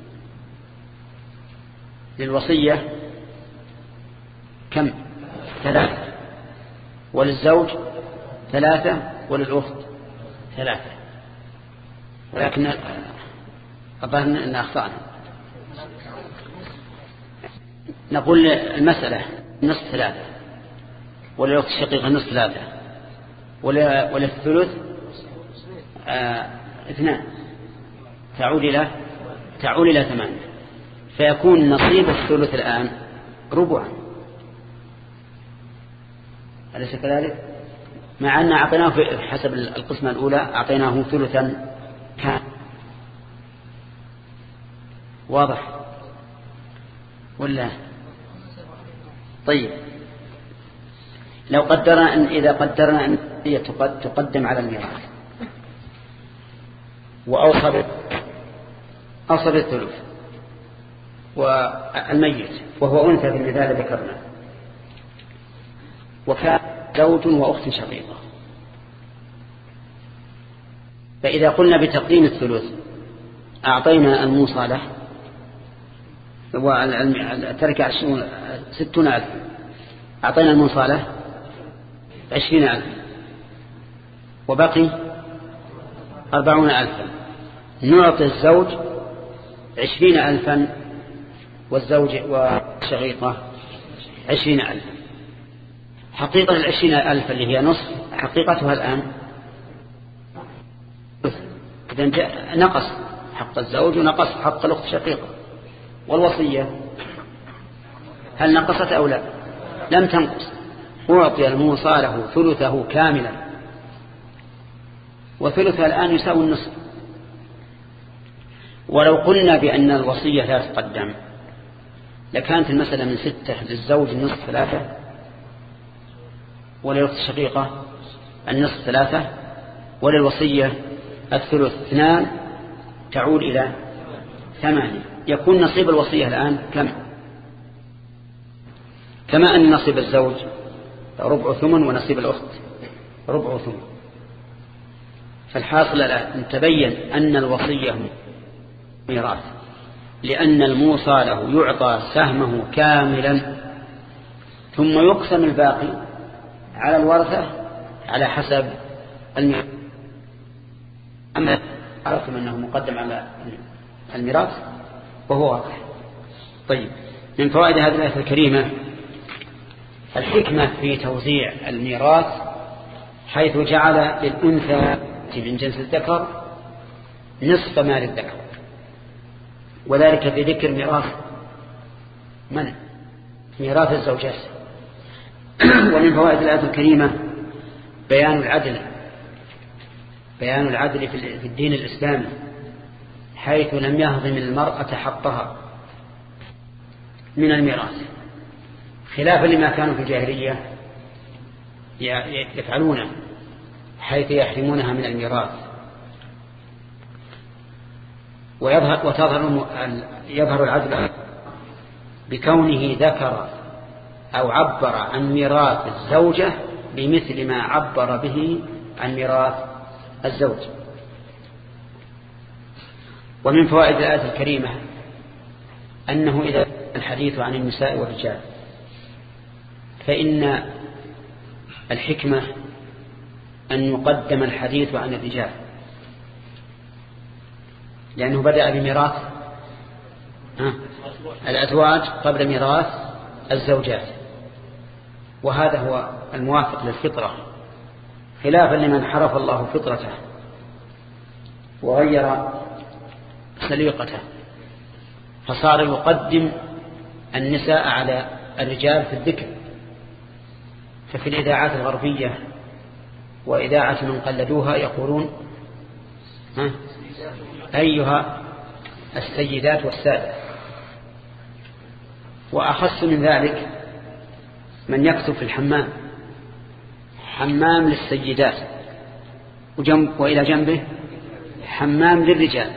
للوصية كم؟ ثلاثة، وللزوج ثلاثة، وللأخت ثلاثة. ولكن أظن أن أخطأنا. نقول المسألة نصف ثلاثة، ولا الأخت الشقيقة نصف ثلاثة، ولا ولا الثلث آه اثنان، تعود إلى تعود إلى ثمانية، فيكون نصيب الثلث الآن ربعا، أليس كذلك؟ مع أن أعطيناه في حسب القسمة الأولى أعطيناه ثلثا كان واضح ولا؟ طيب لو قدرنا أن إذا قدرنا أن هي تقدم على الميراث وأوصى أوصى بالثلث والميت وهو أنثى في المثال ذكرنا، وكان زوج وأخت شقيقة، فإذا قلنا بتقديم الثلث أعطينا الموصى له وترك ستون ألف، أعطينا الموصى له عشرين ألف، وبقي أربعون ألفا، نعطي الزوج عشرين ألفا والزوج والشقيقة عشرين ألفا. حقيقة العشرين ألف اللي هي نصف حقيقتها الآن نقص حق الزوج ونقص حق الأخت الشقيقة. والوصية هل نقصت أو لا؟ لم تنقص، أعطي الموصى له ثلثه كاملا، وثلثها الآن يساوي النصف. ولو قلنا بأن الوصية لا تقدم لكانت المسألة من ستة، للزوج النصف ثلاثة، وللأخت الشقيقة النصف ثلاثة، وللوصية الثلث اثنان، تعود إلى ثمانية. يكون نصيب الوصية الآن كم؟ كما أن نصيب الزوج ربع ثمن ونصيب الأخت ربع ثمن. فالحاصل الآن تبين أن الوصية ميراث، لأن الموصى له يعطى سهمه كاملا ثم يقسم الباقي على الورثة على حسب الميراث. أما عرفتم أنه مقدم على الميراث وهو واضح. طيب، من فوائد هذه الآية الكريمة الحكمة في توزيع الميراث، حيث جعل للأنثى من جنس الذكر نصف مال الذكر، وذلك في ذكر ميراث من؟ ميراث الزوجات. ومن فوائد الآية الكريمة بيان العدل بيان العدل في الدين الإسلامي، حيث لم يهضم المرأة حقها من الميراث، خلافا لما كانوا في الجاهلية يفعلونه، حيث يحرمونها من الميراث. ويظهر وتظهر يظهر العدل بكونه ذكر أو عبر عن ميراث الزوجة بمثل ما عبر به عن ميراث الزوج. ومن فوائد الآية الكريمة أنه إذا الحديث عن النساء والرجال فإن الحكمة أن يقدم الحديث عن الرجال، لأنه بدأ بميراث الأزواج قبل ميراث الزوجات، وهذا هو الموافق للفطرة، خلافا لمن حرف الله فطرته وغير سليقته، فصار يقدم النساء على الرجال في الذكر. ففي الإذاعات الغربية وإذاعة من قلدوها يقولون ها أيها السيدات والسادة. وأخص من ذلك من يكتب في الحمام حمام للسيدات وجنب وإلى جنبه حمام للرجال،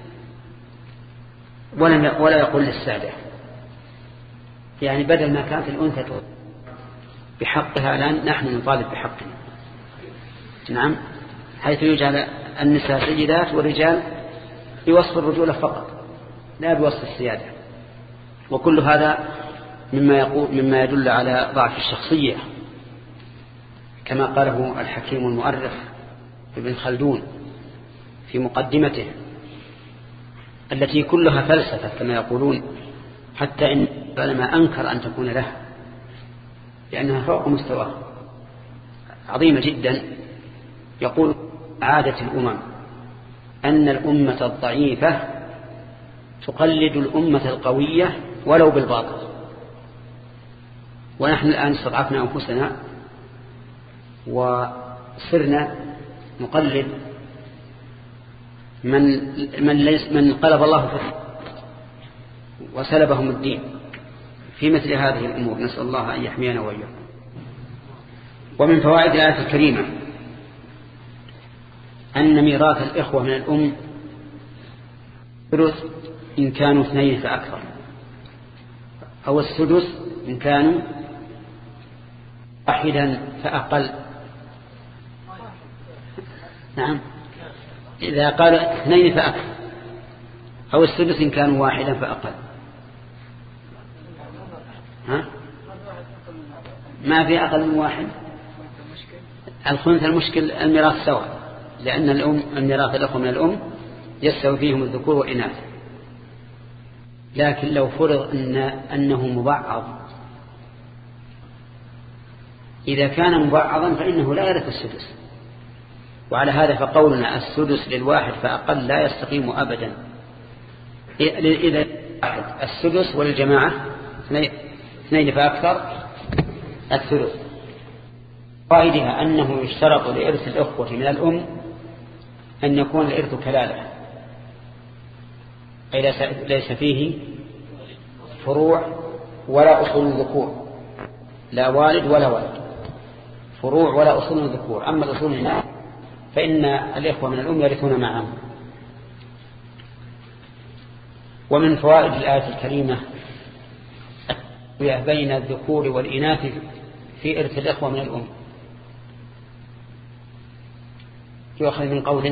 ولا يقول للسادة، يعني بدل ما كانت الأنثى بحقها الآن نحن نطالب بحقنا. نعم، حيث يجعل النساء سيدات والرجال بوصف الرجولة فقط لا بوصف السيادة. وكل هذا مما يقول مما يدل على ضعف الشخصية، كما قاله الحكيم المؤرخ ابن خلدون في مقدمته التي كلها فلسفة كما يقولون، حتى إن العلماء أنكر أن تكون له لأنها فوق مستواه عظيمة جدا. يقول عادة الأمم أن الأمة الضعيفة تقلد الأمة القوية ولو بالباطل، ونحن الآن استضعفنا أنفسنا وصرنا نقلد من من ليس من قلب الله فتح وسلبهم الدين في مثل هذه الأمور. نسأل الله أن يحمينا وإياكم. ومن فوائد الآية الكريمة أن ميراث الإخوة من الأم ثلث إن كانوا اثنين فأكثر، أو السدس إن كانوا واحدا فأقل. نعم، إذا قال اثنين فأكثر، أو السدس إن كانوا واحدا فأقل. ها؟ ما في أقل من واحد. الخنث المشكل الميراث سواء، لأن الأم الميراث الأخوة من الأم يستوي فيهم الذكور والإناث. لكن لو فرض أن أنه مبعض، إذا كان مبعضا فإنه لا يرث السدس. وعلى هذا فقولنا السدس للواحد فأقل لا يستقيم أبدا. إذا السدس وللجماعة اثنين فأكثر الثلث. فائدها أنه يشترط لإرث الأخوة من الأم أن يكون الإرث كلالة، أي ليس فيه فروع ولا أصول ذكور، لا والد ولا ولد، فروع ولا أصول ذكور. أما الأصول هنا فإن الإخوة من الأم يرثون معهم. ومن فوائد الآية الكريمة بين الذكور والإناث في إرث الإخوة من الأم. يؤخذ من قوله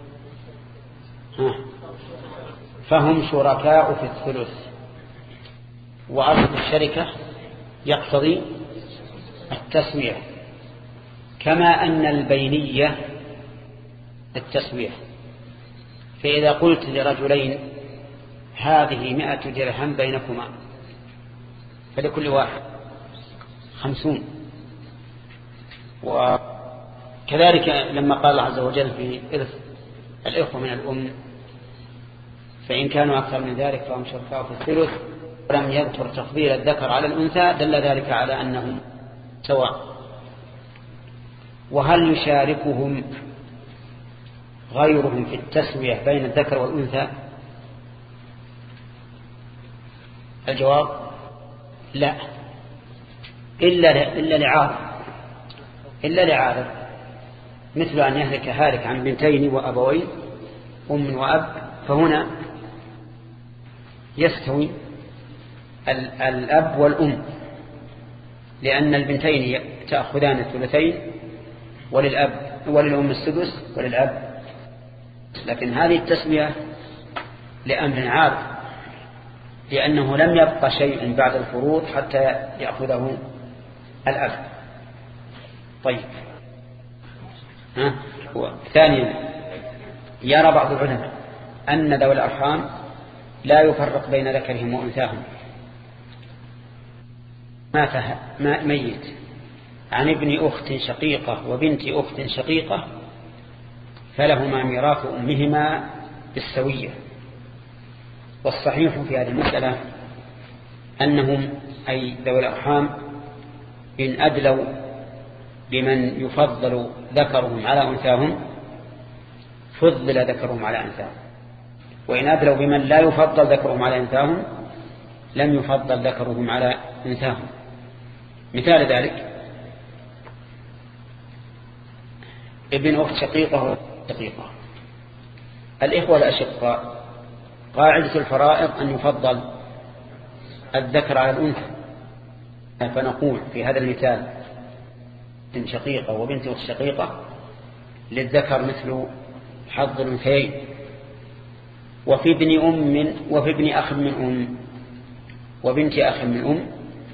فهم شركاء في الثلث، وأصل الشركة يقتضي التسوية، كما أن البينية التسوية. فإذا قلت لرجلين هذه مئة درهم بينكما فلكل واحد خمسون. وكذلك لما قال الله عز وجل في إرث الإخوة من الأم فإن كانوا أكثر من ذلك فهم شركاء في الثلث، ولم يذكر تفضيل الذكر على الأنثى، دل ذلك على أنهم سواء. وهل يشاركهم غيرهم في التسوية بين الذكر والأنثى؟ الجواب لا، إلا إلا لعارض إلا لعارض مثل أن يهلك هالك عن بنتين وأبوين أم وأب، فهنا يستوي الأب والأم، لأن البنتين تأخذان الثلثين وللأب وللأم السدس وللأب. لكن هذه التسوية لأمر عارض، لأنه لم يبقى شيء بعد الفروض حتى يأخذه الأب. طيب، ها؟ ثانيا يرى بعض العلماء أن ذوي الأرحام لا يفرق بين ذكرهم وأنثاهم. مات ميت عن ابن أخت شقيقة وبنت أخت شقيقة فلهما ميراث أمهما بالسوية. والصحيح في هذه المسألة أنهم أي ذوي الأرحام إن أدلوا بمن يفضل ذكرهم على أنثاهم فضل ذكرهم على أنثاهم، وإن أدلوا بمن لا يفضل ذكرهم على أنثاهم لم يفضل ذكرهم على أنثاهم. مثال ذلك ابن أخت شقيقة شقيقة. الإخوة الأشقاء قاعدة الفرائض أن يفضل الذكر على الأنثى، فنقول في هذا المثال بنت شقيقة وبنت أخت شقيقة للذكر مثل حظ الأنثيين. وفي ابن أم وفي ابن أخ من أم وبنت أخ من أم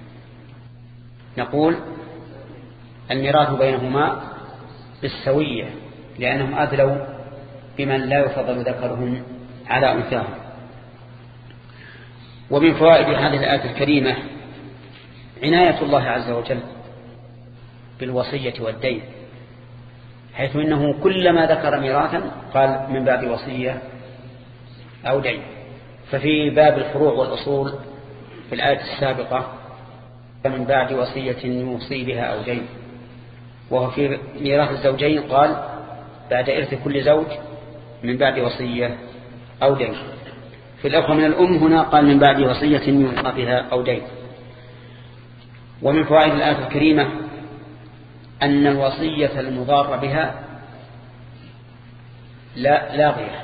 نقول الميراث بينهما بالسوية، لأنهم أدلوا بمن لا يفضل ذكرهم على أنثاهم. ومن فوائد هذه الآية الكريمة عناية الله عز وجل بالوصية والدين، حيث إنه كلما ذكر ميراثا قال من باب وصية أو دين. ففي باب الفروع والأصول في الآية السابقة من بعد وصية يوصي بها أو دين، وهو في ميراث الزوجين قال بعد إرث كل زوج من بعد وصية أو دين. في الأخوة من الأم هنا قال من بعد وصية يوصى بها أو دين. ومن فوائد الآية الكريمة أن الوصية المضار بها لا لاغية،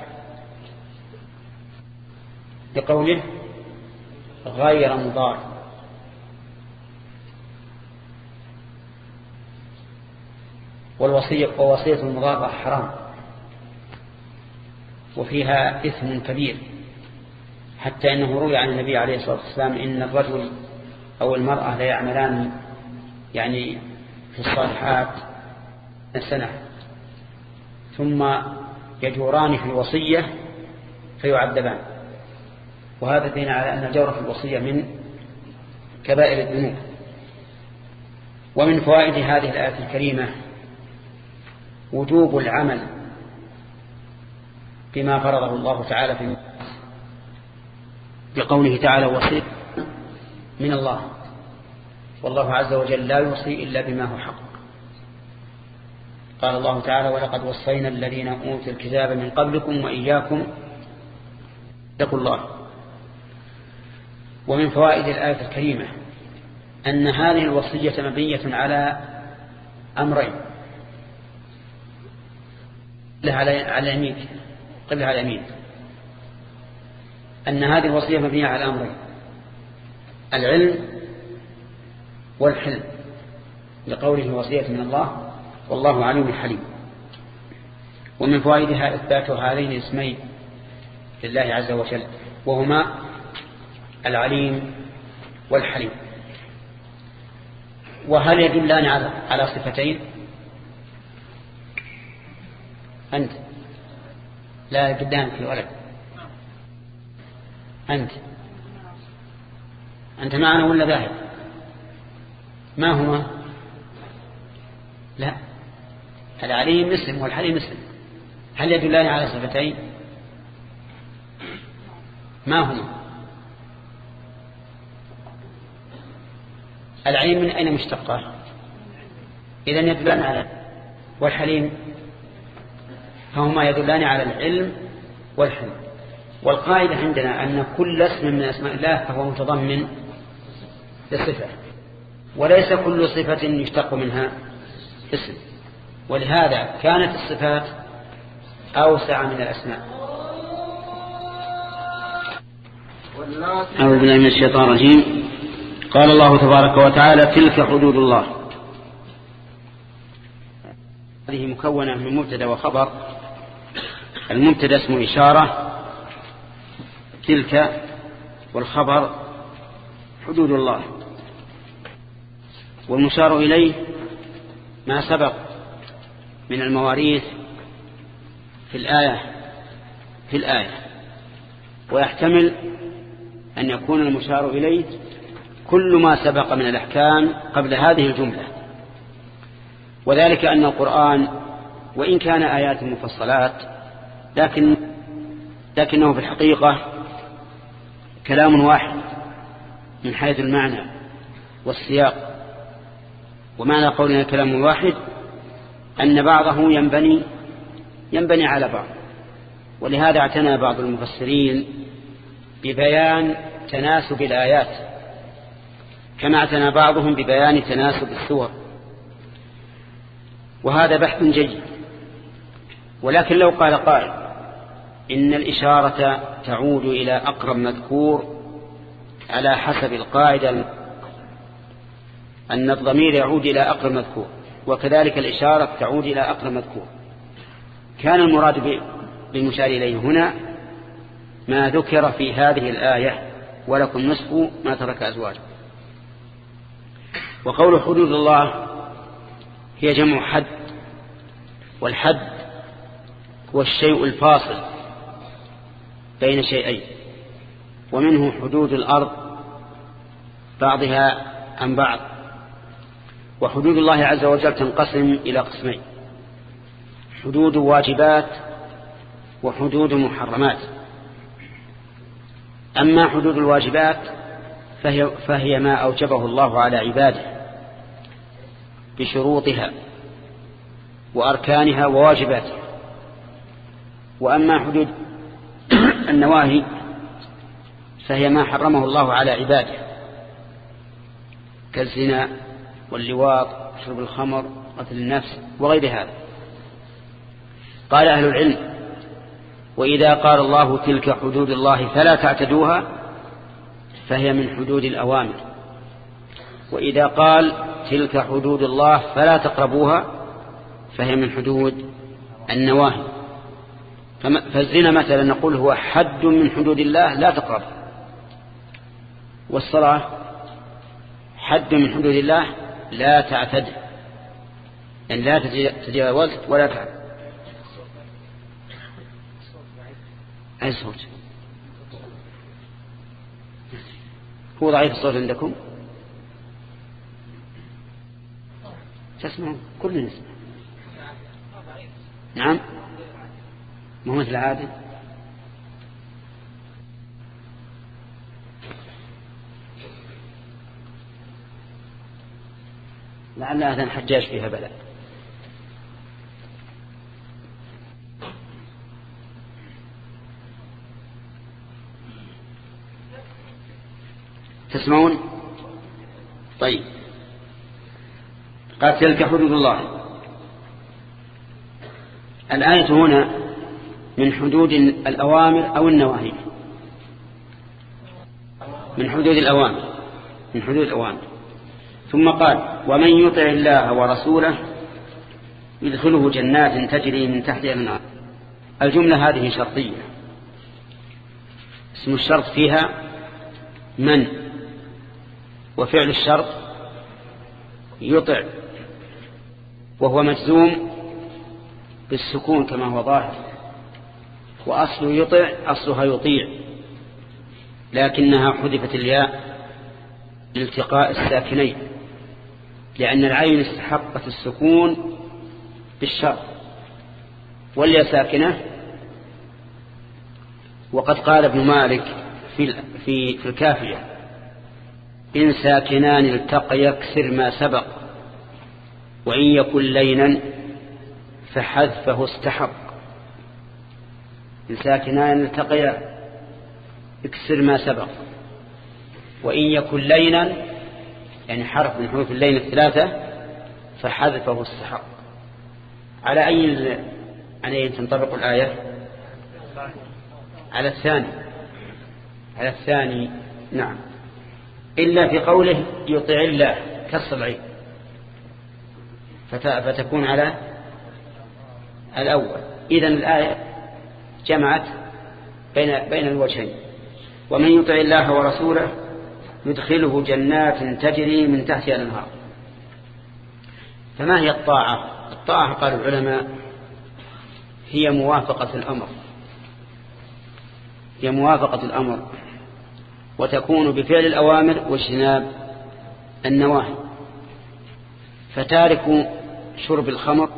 بقوله غير مضار، والوصية ووصية المضارة حرام وفيها إثم كبير، حتى أنه روي عن النبي عليه الصلاة والسلام إن الرجل أو المرأة لا يعملان يعني في الصالحات السنة ثم يجوران في الوصية فيعذبان، وهذا دين على أن الجور في الوصية من كبائر الذنوب. ومن فوائد هذه الآية الكريمة وجوب العمل بما فرضه الله تعالى في بقوله تعالى وصية من الله، والله عز وجل لا يوصي إلا بما هو حق. قال الله تعالى ولقد وصينا الذين أوتوا الكتاب من قبلكم وإياكم اتقوا الله. ومن فوائد الآية الكريمة أن هذه الوصية مبنية على أمرين، قلها على يمين قلها على يمين أن هذه الوصية مبنية على أمرين: العلم والحلم، لقوله وصية من الله والله عليم حليم. ومن فوائدها إثبات هذين الاسمين لله عز وجل وهما العليم والحليم. وهل يدلان على صفتين؟ أنت لا يدلان في ولد، أنت أنت معنا ولا ذاهب؟ ما هما؟ لا، العليم مسلم والحليم مسلم. هل يدلان على صفتين؟ ما هما؟ العليم من أين مشتقه؟ إذن يدلان على، والحليم فهما يدلان على العلم والحلم. والقاعدة عندنا أن كل اسم من أسماء الله فهو متضمن للصفة، وليس كل صفة يشتق منها اسم، ولهذا كانت الصفات أوسع من الأسماء. أعوذ بالله من الشيطان الرجيم. قال الله تبارك وتعالى تلك حدود الله. هذه مكونة من مبتدا وخبر. المبتدا اسم إشارة تلك، والخبر حدود الله، والمشار إليه ما سبق من المواريث في الآية في الآية ويحتمل أن يكون المشار إليه كل ما سبق من الأحكام قبل هذه الجملة، وذلك أن القرآن وإن كان آيات مفصلات لكن لكنه في الحقيقة كلام واحد من حيث المعنى والسياق. ومعنى قولنا كلام واحد أن بعضه ينبني ينبني على بعض، ولهذا اعتنى بعض المفسرين ببيان تناسب الآيات كما اعتنى بعضهم ببيان تناسب السور، وهذا بحث جيد. ولكن لو قال قائل إن الإشارة تعود إلى أقرب مذكور على حسب القاعدة أن الضمير يعود إلى أقرب مذكور، وكذلك الإشارة تعود إلى أقرب مذكور، كان المراد بالمشار إليه هنا ما ذكر في هذه الآية ولكم نصف ما ترك أزواجه. وقول حدود الله هي جمع حد، والحد هو الشيء الفاصل بين شيئين، ومنه حدود الأرض بعضها عن بعض. وحدود الله عز وجل تنقسم إلى قسمين: حدود واجبات وحدود محرمات. أما حدود الواجبات فهي, فهي ما أوجبه الله على عباده بشروطها وأركانها وواجباتها. وأما حدود النواهي فهي ما حرمه الله على عباده كالزنا واللواط وشرب الخمر وقتل النفس وغير هذا. قال أهل العلم: وإذا قال الله تلك حدود الله فلا تعتدوها فهي من حدود الأوامر، وإذا قال تلك حدود الله فلا تقربوها فهي من حدود النواهي. فالزنا مثلا نقول هو حد من حدود الله لا تقرب، والصلاة حد من حدود الله لا تعتد، يعني لا تتجاوز ولا تعتد. أي صوت؟ هو ضعيف الصوت عندكم؟ تسمعون كل نسمع. نعم، مو مثل عادي. لعل أذن حجاج فيها بلاء. تسمعون؟ طيب. قال تلك حدود الله. الآية هنا من حدود الأوامر أو النواهي؟ من حدود الأوامر، من حدود الأوامر. ثم قال: ومن يطع الله ورسوله يدخله جنات تجري من تحتها الأنهار. الجملة هذه شرطية، اسم الشرط فيها من، وفعل الشرط يطع، وهو مجزوم بالسكون كما هو ظاهر، وأصل يطع أصلها يطيع، لكنها حذفت الياء لالتقاء الساكنين، لأن العين استحقت السكون بالشرط والياء ساكنة. وقد قال ابن مالك في في في الكافية: إن ساكنان التقيا اكسر ما سبق، وإن يكن لينا فحذفه استحق. إن ساكنان التقيا اكسر ما سبق، وإن يكن لينا يعني حرف من حروف اللين الثلاثة فحذفه استحق. على أي على أي تنطبق الآية؟ على الثاني، على الثاني. نعم، إلا في قوله يطيع الله كسر العين فتكون على الأول. إذن الآية جمعت بين بين الوجهين: ومن يطع الله ورسوله يدخله جنات تجري من تحتها الأنهار. فما هي الطاعة؟ الطاعة قال العلماء هي موافقة الأمر، هي موافقة الأمر، وتكون بفعل الأوامر واجتناب النواهي. فتارك شرب الخمر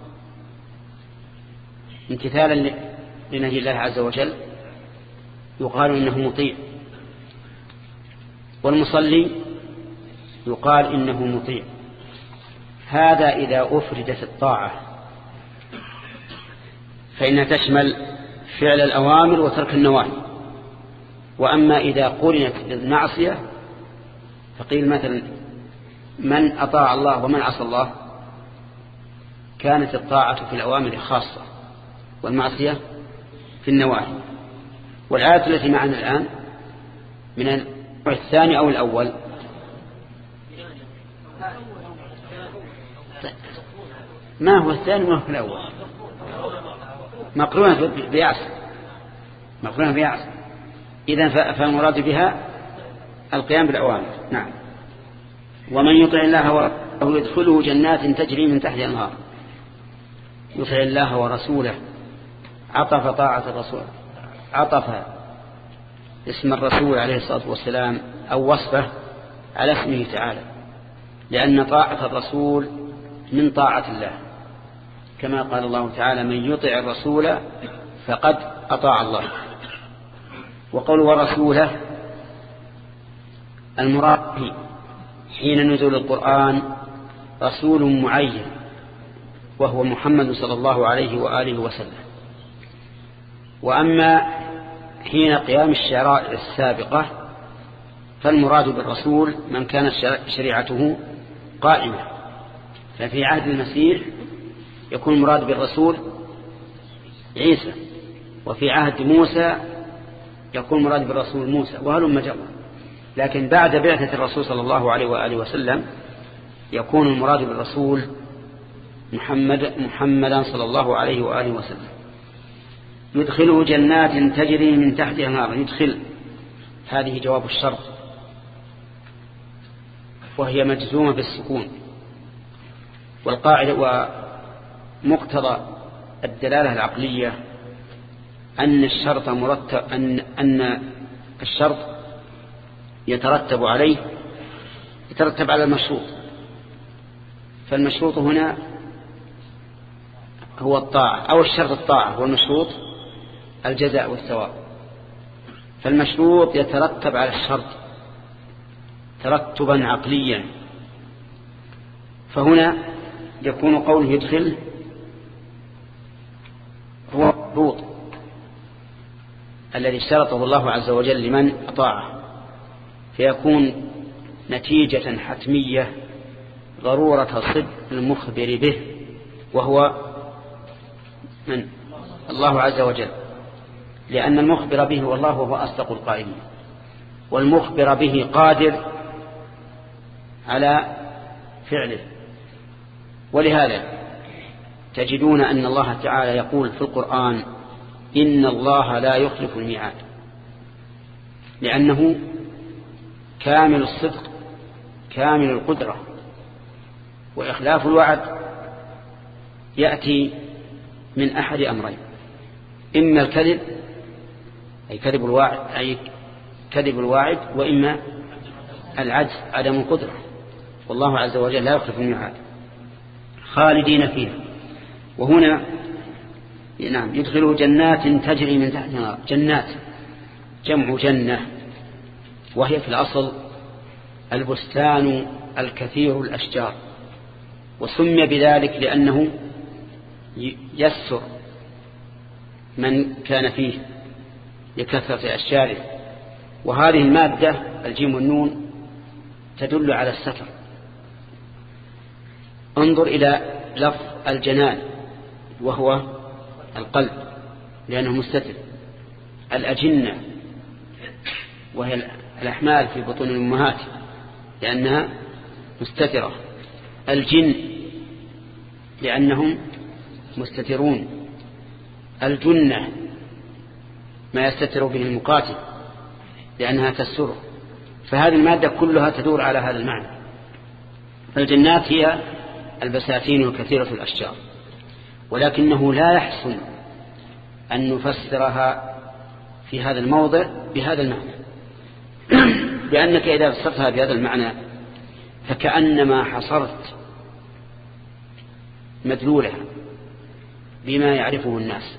امتثالا لنهي الله عز وجل يقال إنه مطيع، والمصلي يقال إنه مطيع. هذا إذا أفردت الطاعة فإنها تشمل فعل الأوامر وترك النواهي. وأما إذا قرنت بالمعصية فقيل مثلا من أطاع الله ومن عصى الله، كانت الطاعة في الأوامر خاصة والمعصية في النواهي. والآية التي معنا الآن من النوع الثاني أو الأول؟ ما هو الثاني وما هو الأول؟ مقرونة بيعصى، مقرونة بيعصى. إذن فالمراد بها القيام بالأوامر. نعم. ومن يطع الله ورسوله يدخله جنات تجري من تحتها الأنهار. يطع الله ورسوله، عطف طاعة الرسول، عطف اسم الرسول عليه الصلاة والسلام أو وصفه على اسمه تعالى، لأن طاعة الرسول من طاعة الله، كما قال الله تعالى: من يطع الرسول فقد أطاع الله. وقول ورسوله المراد حين نزول القرآن رسول معين وهو محمد صلى الله عليه وآله وسلم. وأما حين قيام الشرائع السابقة فالمراد بالرسول من كانت شريعته قائمة، ففي عهد المسيح يكون المراد بالرسول عيسى، وفي عهد موسى يكون المراد بالرسول موسى، وهلم جرا. لكن بعد بعثة الرسول صلى الله عليه وآله وسلم يكون المراد بالرسول محمد محمدا صلى الله عليه وآله وسلم. يدخله جنات تجري من تحتها الأنهار. يدخل هذه جواب الشرط، وهي مجزومة بالسكون. والقاعدة ومقتضى الدلالة العقلية أن الشرط مرتب أن أن الشرط يترتب عليه يترتب على المشروط، فالمشروط هنا هو الطاعة، أو الشرط الطاعة، والمشروط الجزاء والثواب. فالمشروط يترتب على الشرط ترتبا عقليا، فهنا يكون قوله يدخل هو المشروط الذي اشترطه الله عز وجل لمن أطاعه، فيكون نتيجة حتمية ضرورة صدق المخبر به، وهو من الله عز وجل، لأن المخبر به هو الله وهو أصدق القائلين، والمخبر به قادر على فعله. ولهذا تجدون أن الله تعالى يقول في القرآن: إن الله لا يخلف الميعاد، لأنه كامل الصدق كامل القدرة. وإخلاف الوعد يأتي من أحد أمرين: إما الكذب أي كذب الواعد أي كذب الواعد، وإما العجز عدم القدرة. والله عز وجل لا يخلف الميعاد، خالدين فيها. وهنا نعم يدخله جنات تجري من تحتها الأنهار. جنات جمع جنة، وهي في الأصل البستان الكثير الأشجار، وسمي بذلك لأنه يسر من كان فيه لكثرة أشجاره. وهذه المادة الجيم والنون تدل على الستر. انظر إلى لفظ الجنان وهو القلب لأنه مستتر. الأجنة وهي الأحمال في بطون الأمهات لأنها مستترة. الجن لأنهم مستترون. الجنة ما يستتر به المقاتل لأنها تسره. فهذه المادة كلها تدور على هذا المعنى. فالجنات هي البساتين الكثيرة الأشجار، ولكنه لا يحسن أن نفسرها في هذا الموضع بهذا المعنى، لأنك إذا فسرتها بهذا المعنى فكأنما حصرت مدلولها بما يعرفه الناس،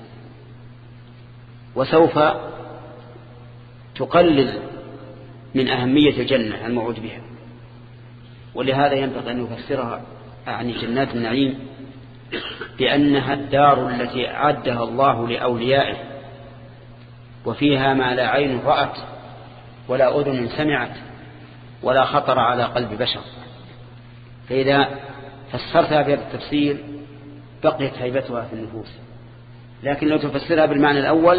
وسوف تقلل من أهمية الجنة الموعود بها. ولهذا ينبغي أن نفسرها عن جنات النعيم بأنها الدار التي أعدها الله لأوليائه، وفيها ما لا عين رأت ولا أذن سمعت ولا خطر على قلب بشر. فإذا فسرتها بهذا التفسير بقيت هيبتها في النفوس. لكن لو تفسرها بالمعنى الأول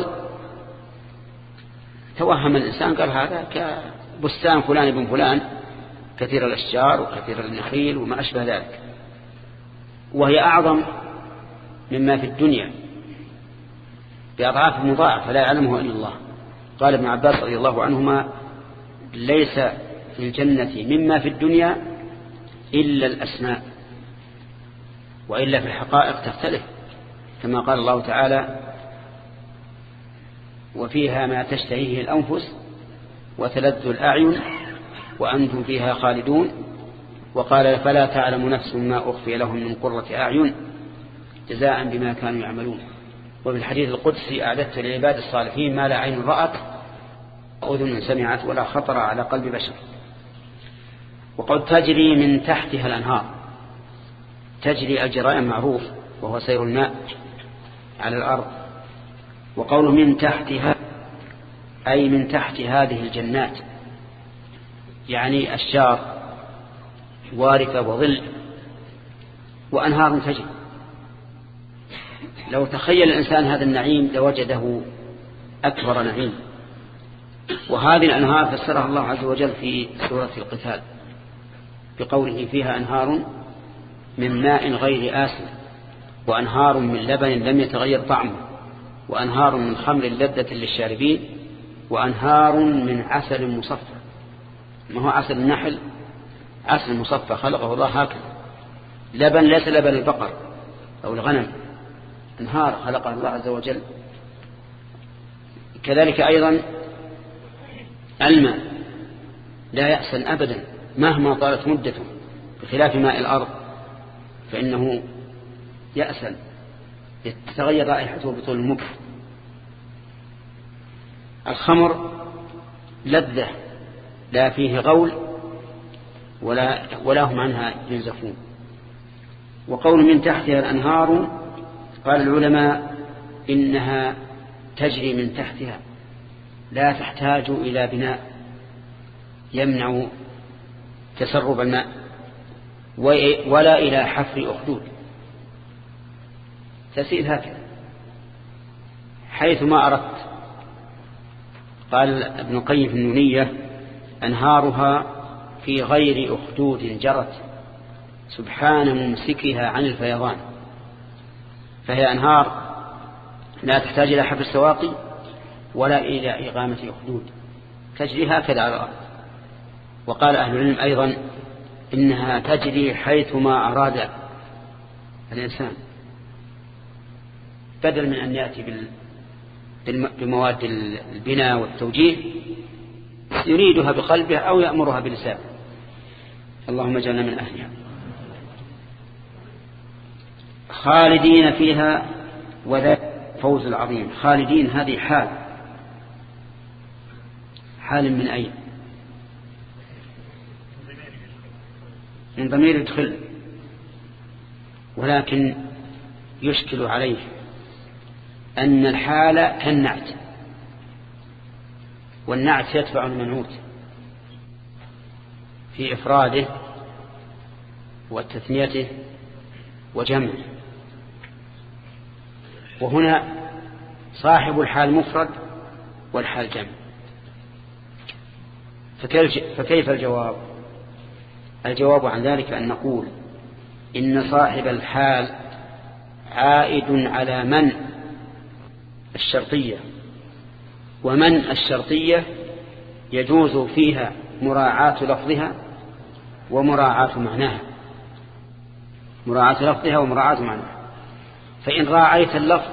توهم الإنسان قال هذا كبستان فلان بن فلان كثير الأشجار وكثير النخيل وما أشبه ذلك، وهي أعظم مما في الدنيا بأضعاف مضاعفة لا يعلمه إلا الله. قال ابن عباس رضي الله عنهما: ليس في الجنة مما في الدنيا إلا الأسماء، وإلا في الحقائق تختلف، كما قال الله تعالى: وفيها ما تشتهيه الأنفس وتلذ الأعين وأنتم فيها خالدون. وقال فلا تعلم نفس ما أخفي لهم من قرة أعين جزاء بما كانوا يعملون. وفي الحديث القدسي أعددت لعباد الصالحين ما لا عين رأت أذن سمعت ولا خطر على قلب بشر. وقد تجري من تحتها الأنهار. تجري الجراء معروف وهو سير الماء على الأرض. وقول من تحتها أي من تحت هذه الجنات، يعني أشجار وارفة وظل وأنهار تجري. لو تخيل الإنسان هذا النعيم لوجده أكبر نعيم. وهذه الأنهار فسرها الله عز وجل في سورة القتال بقوله فيها أنهار من ماء غير آسن وأنهار من لبن لم يتغير طعمه وأنهار من خمر لذة للشاربين وأنهار من عسل مصفى. ما هو عسل النحل؟ عسل مصفى خلقه الله هكذا. لبن ليس لبن البقر أو الغنم، أنهار خلقها الله عز وجل. كذلك أيضا الماء لا يأسن أبدا مهما طالت مدته، بخلاف ماء الأرض فإنه يأسن يتغير رائحته بطول المكث. الخمر لذة لا فيه غول ولا, ولا هم عنها ينزفون. وقول من تحتها الأنهار قال العلماء إنها تجري من تحتها لا تحتاج إلى بناء يمنع تسرب الماء ولا إلى حفر أخدود، تسير هكذا حيث ما أردت. قال ابن القيم في النونية أنهارها في غير أخدود جرت سبحان ممسكها عن الفيضان. فهي أنهار لا تحتاج إلى حفر السواقي ولا إلى إقامة أخدود، تجري هكذا على الأرض. وقال أهل العلم أيضا إنها تجري حيث ما أراد الإنسان، بدل من أن يأتي بمواد البناء والتوجيه يريدها بقلبه أو يأمرها بلسانه. اللهم اجعلنا من أهلها. خالدين فيها وذلك فوز العظيم. خالدين هذه حال، حال من أين؟ من ضمير يدخل، ولكن يشكل عليه أن الحال كالنعت، والنعت يتبع المنعوت في إفراده وتثنيته وجمعه. وهنا صاحب الحال مفرد والحال جمع. فكيف الجواب؟ الجواب عن ذلك أن نقول إن صاحب الحال عائد على من الشرطية، ومن الشرطية يجوز فيها مراعاة لفظها ومراعاة معناها، مراعاة لفظها ومراعاة معناها. فإن راعيت اللفظ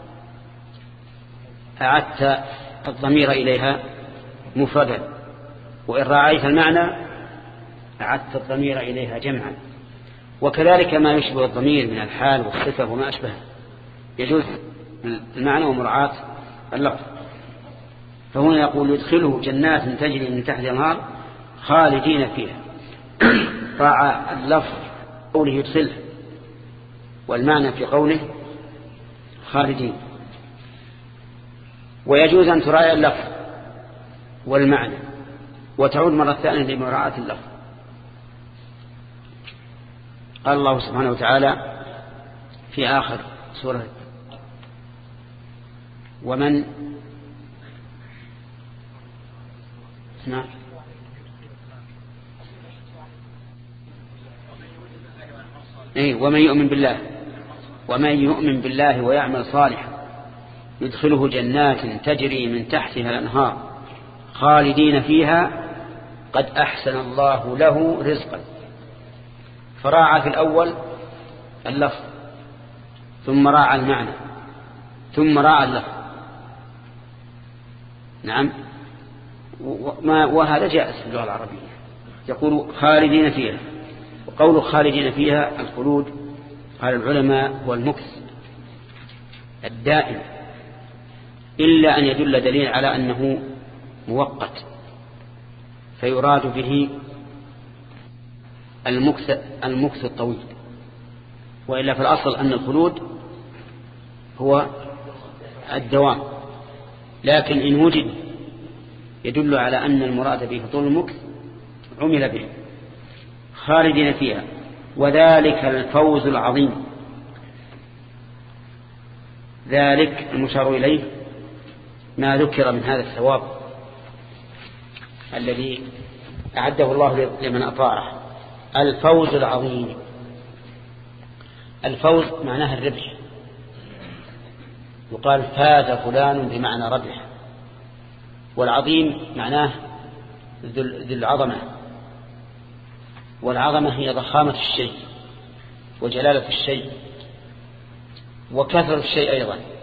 أعدت الضمير إليها مفردا، وإن راعيت المعنى أعدت الضمير إليها جمعا. وكذلك ما يشبه الضمير من الحال والصفة وما أشبه يجوز المعنى ومراعاة اللفظ. فهنا يقول يدخله جنات تجري من تحت الأنهار خالدين فيها. راعى اللفظ قوله يدخله والمعنى في قوله خالدين. ويجوز أن تراعي اللفظ والمعنى وتعود مرة ثانية لمراعاة اللفظ. قال الله سبحانه وتعالى في آخر سورة ومن اسمع إيه ومن يؤمن بالله ومن يؤمن بالله ويعمل صالحا يدخله جنات تجري من تحتها الأنهار خالدين فيها قد أحسن الله له رزقا. فراعى في الأول اللفظ ثم راعى المعنى ثم راعى اللفظ. نعم. وهذا جائز في اللغة العربية. يقول خالدين فيها، وقول خالدين فيها الخلود قال العلماء هو المكث الدائم، إلا أن يدل دليل على أنه مؤقت فيراد به المكث المكث الطويل، وإلا في الأصل أن الخلود هو الدوام، لكن إن وجد يدل على أن المراد به طول المكث عمل به. خالدين فيها وذلك الفوز العظيم. ذلك المشار إليه ما ذكر من هذا الثواب الذي أعده الله لمن أطاعه. الفوز العظيم، الفوز معناه الربح، يقال فاز فلان بمعنى ربح، والعظيم معناه ذو العظمة، والعظمة هي ضخامة الشيء وجلالة الشيء وكثرة الشيء أيضا.